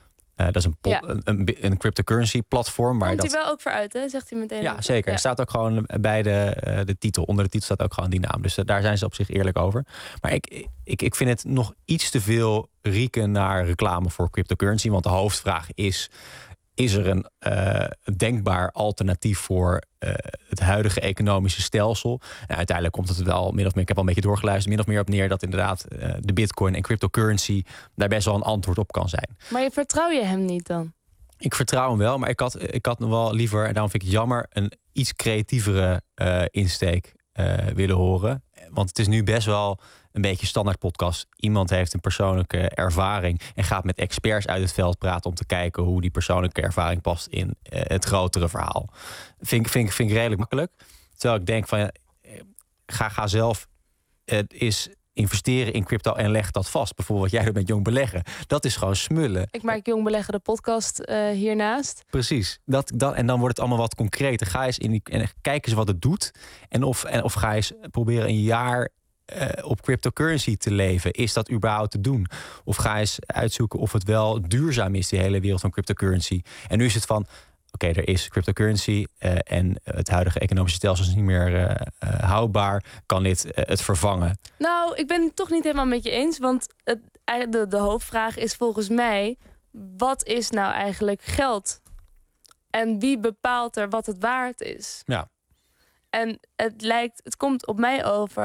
Speaker 3: een cryptocurrency platform.
Speaker 4: Komt hij wel ook voor uit, hè? Zegt hij meteen.
Speaker 3: Ja, zeker. Ja. Er staat ook gewoon bij de titel. Onder de titel staat ook gewoon die naam. Dus daar zijn ze op zich eerlijk over. Maar ik vind het nog iets te veel rieken naar reclame voor cryptocurrency. Want de hoofdvraag is er een denkbaar alternatief voor het huidige economische stelsel? En uiteindelijk komt het wel min of meer, ik heb al een beetje doorgeluisterd, min of meer op neer dat inderdaad de bitcoin en cryptocurrency daar best wel een antwoord op kan zijn.
Speaker 4: Maar vertrouw je hem niet dan?
Speaker 3: Ik vertrouw hem wel, maar ik had nog wel liever, en daarom vind ik het jammer, een iets creatievere insteek willen horen. Want het is nu best wel een beetje standaard podcast. Iemand heeft een persoonlijke ervaring en gaat met experts uit het veld praten om te kijken hoe die persoonlijke ervaring past in het grotere verhaal. Vind ik redelijk makkelijk. Terwijl ik denk van ga zelf is investeren in crypto en leg dat vast. Bijvoorbeeld wat jij doet met Jong Beleggen. Dat is gewoon smullen.
Speaker 4: Ik maak Jong Beleggen de podcast hiernaast.
Speaker 3: Precies. En dan wordt het allemaal wat concreter. Ga eens kijk eens wat het doet. Of ga eens proberen een jaar op cryptocurrency te leven. Is dat überhaupt te doen? Of ga eens uitzoeken of het wel duurzaam is, die hele wereld van cryptocurrency. En nu is het van, oké, er is cryptocurrency en het huidige economische stelsel is niet meer houdbaar. Kan dit het vervangen?
Speaker 4: Nou, ik ben het toch niet helemaal met je eens. Want de hoofdvraag is volgens mij, wat is nou eigenlijk geld? En wie bepaalt er wat het waard is?
Speaker 3: Ja.
Speaker 4: En het komt op mij over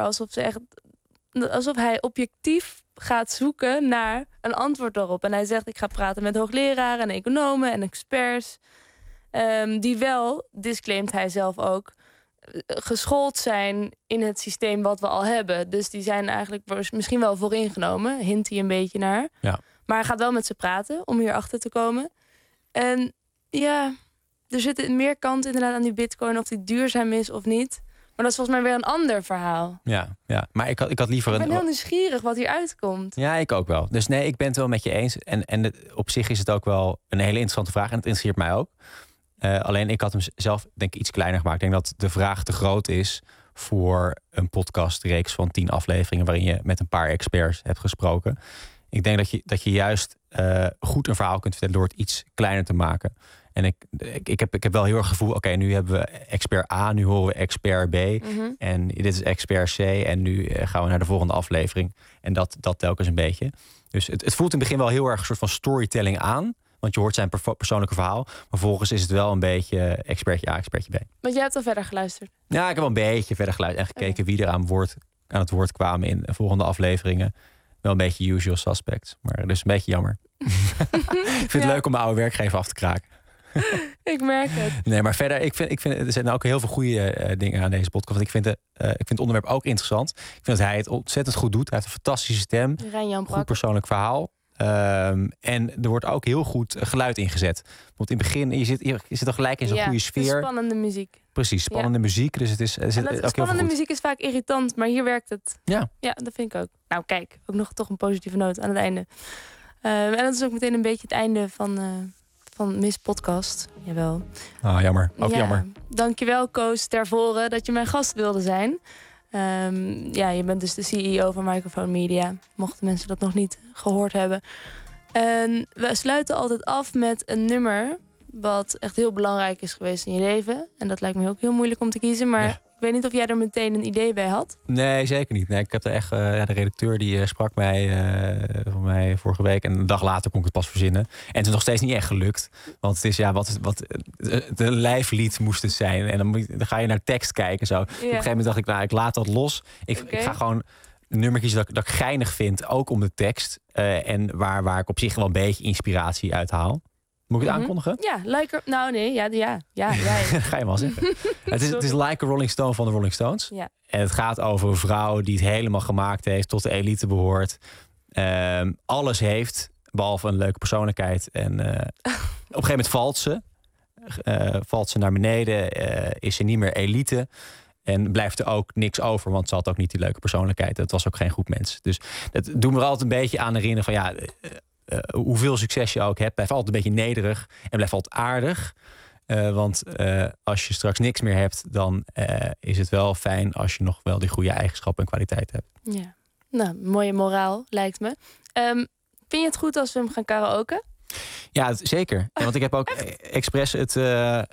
Speaker 4: alsof hij objectief gaat zoeken naar een antwoord daarop. En hij zegt, ik ga praten met hoogleraren en economen en experts. Die wel, disclaimt hij zelf ook, geschoold zijn in het systeem wat we al hebben. Dus die zijn eigenlijk misschien wel vooringenomen. Hint hij een beetje naar.
Speaker 3: Ja.
Speaker 4: Maar hij gaat wel met ze praten om hierachter te komen. En ja, er zit meer kant inderdaad aan die bitcoin, of die duurzaam is of niet. Maar dat is volgens mij weer een ander verhaal.
Speaker 3: Ja. Maar ik had liever
Speaker 4: Ik ben heel nieuwsgierig wat hier uitkomt.
Speaker 3: Ja, ik ook wel. Dus nee, ik ben het wel met je eens. En op zich is het ook wel een hele interessante vraag. En het interesseert mij ook. Alleen ik had hem zelf denk ik iets kleiner gemaakt. Ik denk dat de vraag te groot is voor een podcastreeks van 10 afleveringen waarin je met een paar experts hebt gesproken. Ik denk dat je juist goed een verhaal kunt vertellen door het iets kleiner te maken. En ik heb wel heel erg het gevoel, oké, nu hebben we expert A, nu horen we expert B.
Speaker 4: Mhm.
Speaker 3: En dit is expert C. En nu gaan we naar de volgende aflevering. En dat telkens een beetje. Dus het voelt in het begin wel heel erg een soort van storytelling aan. Want je hoort zijn persoonlijke verhaal. Maar vervolgens is het wel een beetje expertje A, expertje B.
Speaker 4: Want jij hebt al verder geluisterd.
Speaker 3: Ja, ik heb wel een beetje verder geluisterd en gekeken wie er aan woord aan het woord kwamen in volgende afleveringen. Wel een beetje usual suspects, maar dus een beetje jammer. Ik vind het leuk om mijn oude werkgever af te kraken.
Speaker 4: Ik merk het.
Speaker 3: Nee, maar verder, ik vind er zijn ook heel veel goede dingen aan deze podcast. Want ik vind het onderwerp ook interessant. Ik vind dat hij het ontzettend goed doet. Hij heeft een fantastische stem. Goed persoonlijk verhaal. En er wordt ook heel goed geluid ingezet. Want in het begin, je zit al gelijk in zo'n goede sfeer.
Speaker 4: Spannende muziek.
Speaker 3: Precies, spannende muziek. Dus het is ook heel goed.
Speaker 4: Spannende muziek is vaak irritant, maar hier werkt het.
Speaker 3: Ja,
Speaker 4: dat vind ik ook. Nou kijk, ook nog toch een positieve noot aan het einde. En dat is ook meteen een beetje het einde van Miss Podcast. Jawel.
Speaker 3: Ah, jammer. Ook jammer.
Speaker 4: Dankjewel, Koos Tervoren, dat je mijn gast wilde zijn. Je bent dus de CEO van Microphone Media. Mochten mensen dat nog niet gehoord hebben. En we sluiten altijd af met een nummer wat echt heel belangrijk is geweest in je leven. En dat lijkt me ook heel moeilijk om te kiezen. Maar ik weet niet of jij er meteen een idee bij had.
Speaker 3: Nee, zeker niet. Nee, ik heb er echt, de redacteur die sprak van mij vorige week. En een dag later kon ik het pas verzinnen. En het is nog steeds niet echt gelukt. Want het is wat de lijflied moest het zijn. En dan ga je naar tekst kijken. Zo. Op een gegeven moment dacht ik, ik laat dat los. Ik ga gewoon een nummer kiezen dat ik geinig vind. Ook om de tekst. En waar ik op zich wel een beetje inspiratie uit haal. Moet ik het aankondigen?
Speaker 4: Ja,
Speaker 3: Ga je maar zeggen. Het is Like a Rolling Stone van de Rolling Stones.
Speaker 4: Ja.
Speaker 3: En het gaat over een vrouw die het helemaal gemaakt heeft, tot de elite behoort. Alles heeft, behalve een leuke persoonlijkheid. En op een gegeven moment valt ze naar beneden. Is ze niet meer elite. En blijft er ook niks over, want ze had ook niet die leuke persoonlijkheid. Het was ook geen goed mens. Dus dat doet me er altijd een beetje aan herinneren van hoeveel succes je ook hebt, blijf altijd een beetje nederig en blijf altijd aardig. Want als je straks niks meer hebt, dan is het wel fijn als je nog wel die goede eigenschappen en kwaliteit hebt.
Speaker 4: Ja, nou, mooie moraal lijkt me. Vind je het goed als we hem gaan karaoken?
Speaker 3: Ja, zeker. Want ik heb ook expres de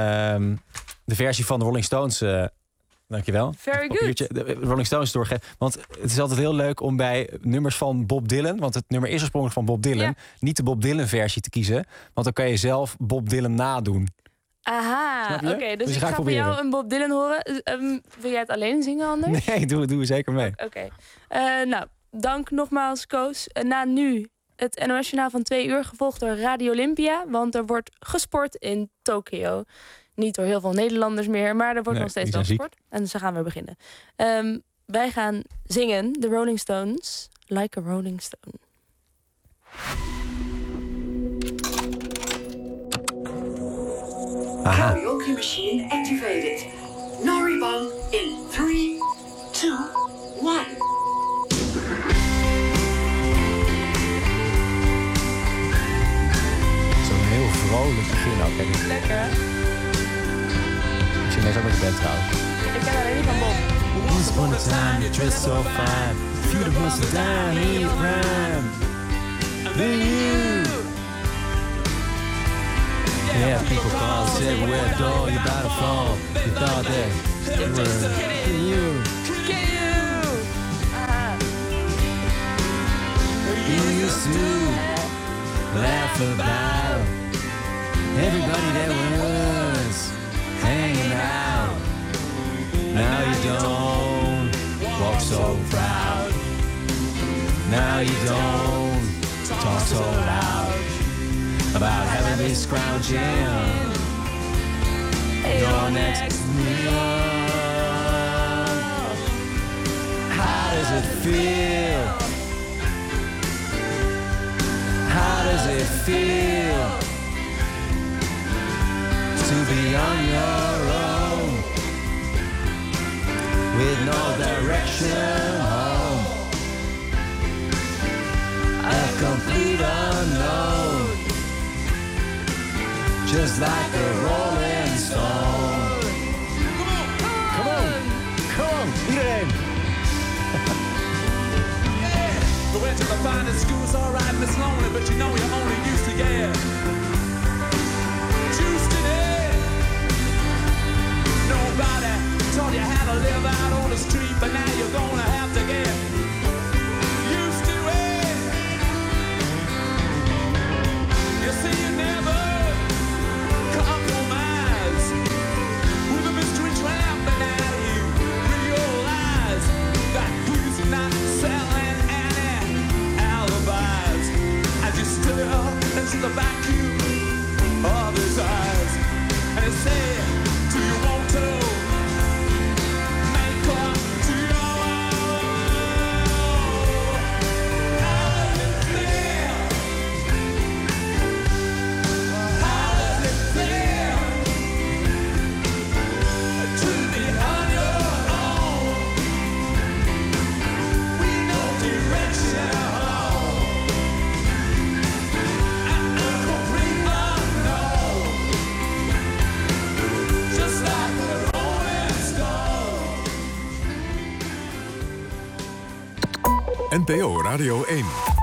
Speaker 3: versie van de Rolling Stones. Dankjewel.
Speaker 4: Very good.
Speaker 3: De Rolling Stones doorgeven. Want het is altijd heel leuk om bij nummers van Bob Dylan, want het nummer is oorspronkelijk van Bob Dylan, niet de Bob Dylan versie te kiezen. Want dan kan je zelf Bob Dylan nadoen.
Speaker 4: Aha, oké. Dus ik ga voor jou een Bob Dylan horen. Wil jij het alleen zingen anders?
Speaker 3: Nee, doe zeker mee.
Speaker 4: Oké. Nou, dank nogmaals, Koos. Na nu het NOS-journaal van 2 uur, gevolgd door Radio Olympia. Want er wordt gesport in Tokio. Niet door heel veel Nederlanders meer, maar er wordt nog steeds wel gesport. En dus gaan we beginnen. Wij gaan zingen, de Rolling Stones, Like a Rolling Stone.
Speaker 5: Karaoke machine activated. Noribang in 3, 2, 1.
Speaker 3: Zo'n heel vrolijk begin ook.
Speaker 4: Lekker.
Speaker 3: Ik zing net ook met de band trouwens.
Speaker 4: Ik ken alleen niet van Bob.
Speaker 16: Once upon a time you dressed so fine. If you'd have bust a dime, ain't rhyme. Then you. Yeah, people called, said, where door, you about to fall. You thought that you were you. You used to laugh about everybody that was hanging out. Now you don't walk so proud. Now you don't talk so loud about having me scrounging your next meal. How does it feel? How does it feel to be on your own with no direction home? A complete unknown, just like a rolling stone. Come on, iedereen.
Speaker 17: We went to the finest schools, alright, Miss Lonely, but you know you're only used to get juiced in it. Nobody taught you how to live out on the street, but now you're gonna have to get used to it. You see, you never compromise with a mystery trap, but now you realize that cute of his eyes. And he said, do you want to make love to your How does it feel? How does it feel to be on your own with no direction and a complete unknown, just like the Rolling Stones?
Speaker 2: NPO Radio 1.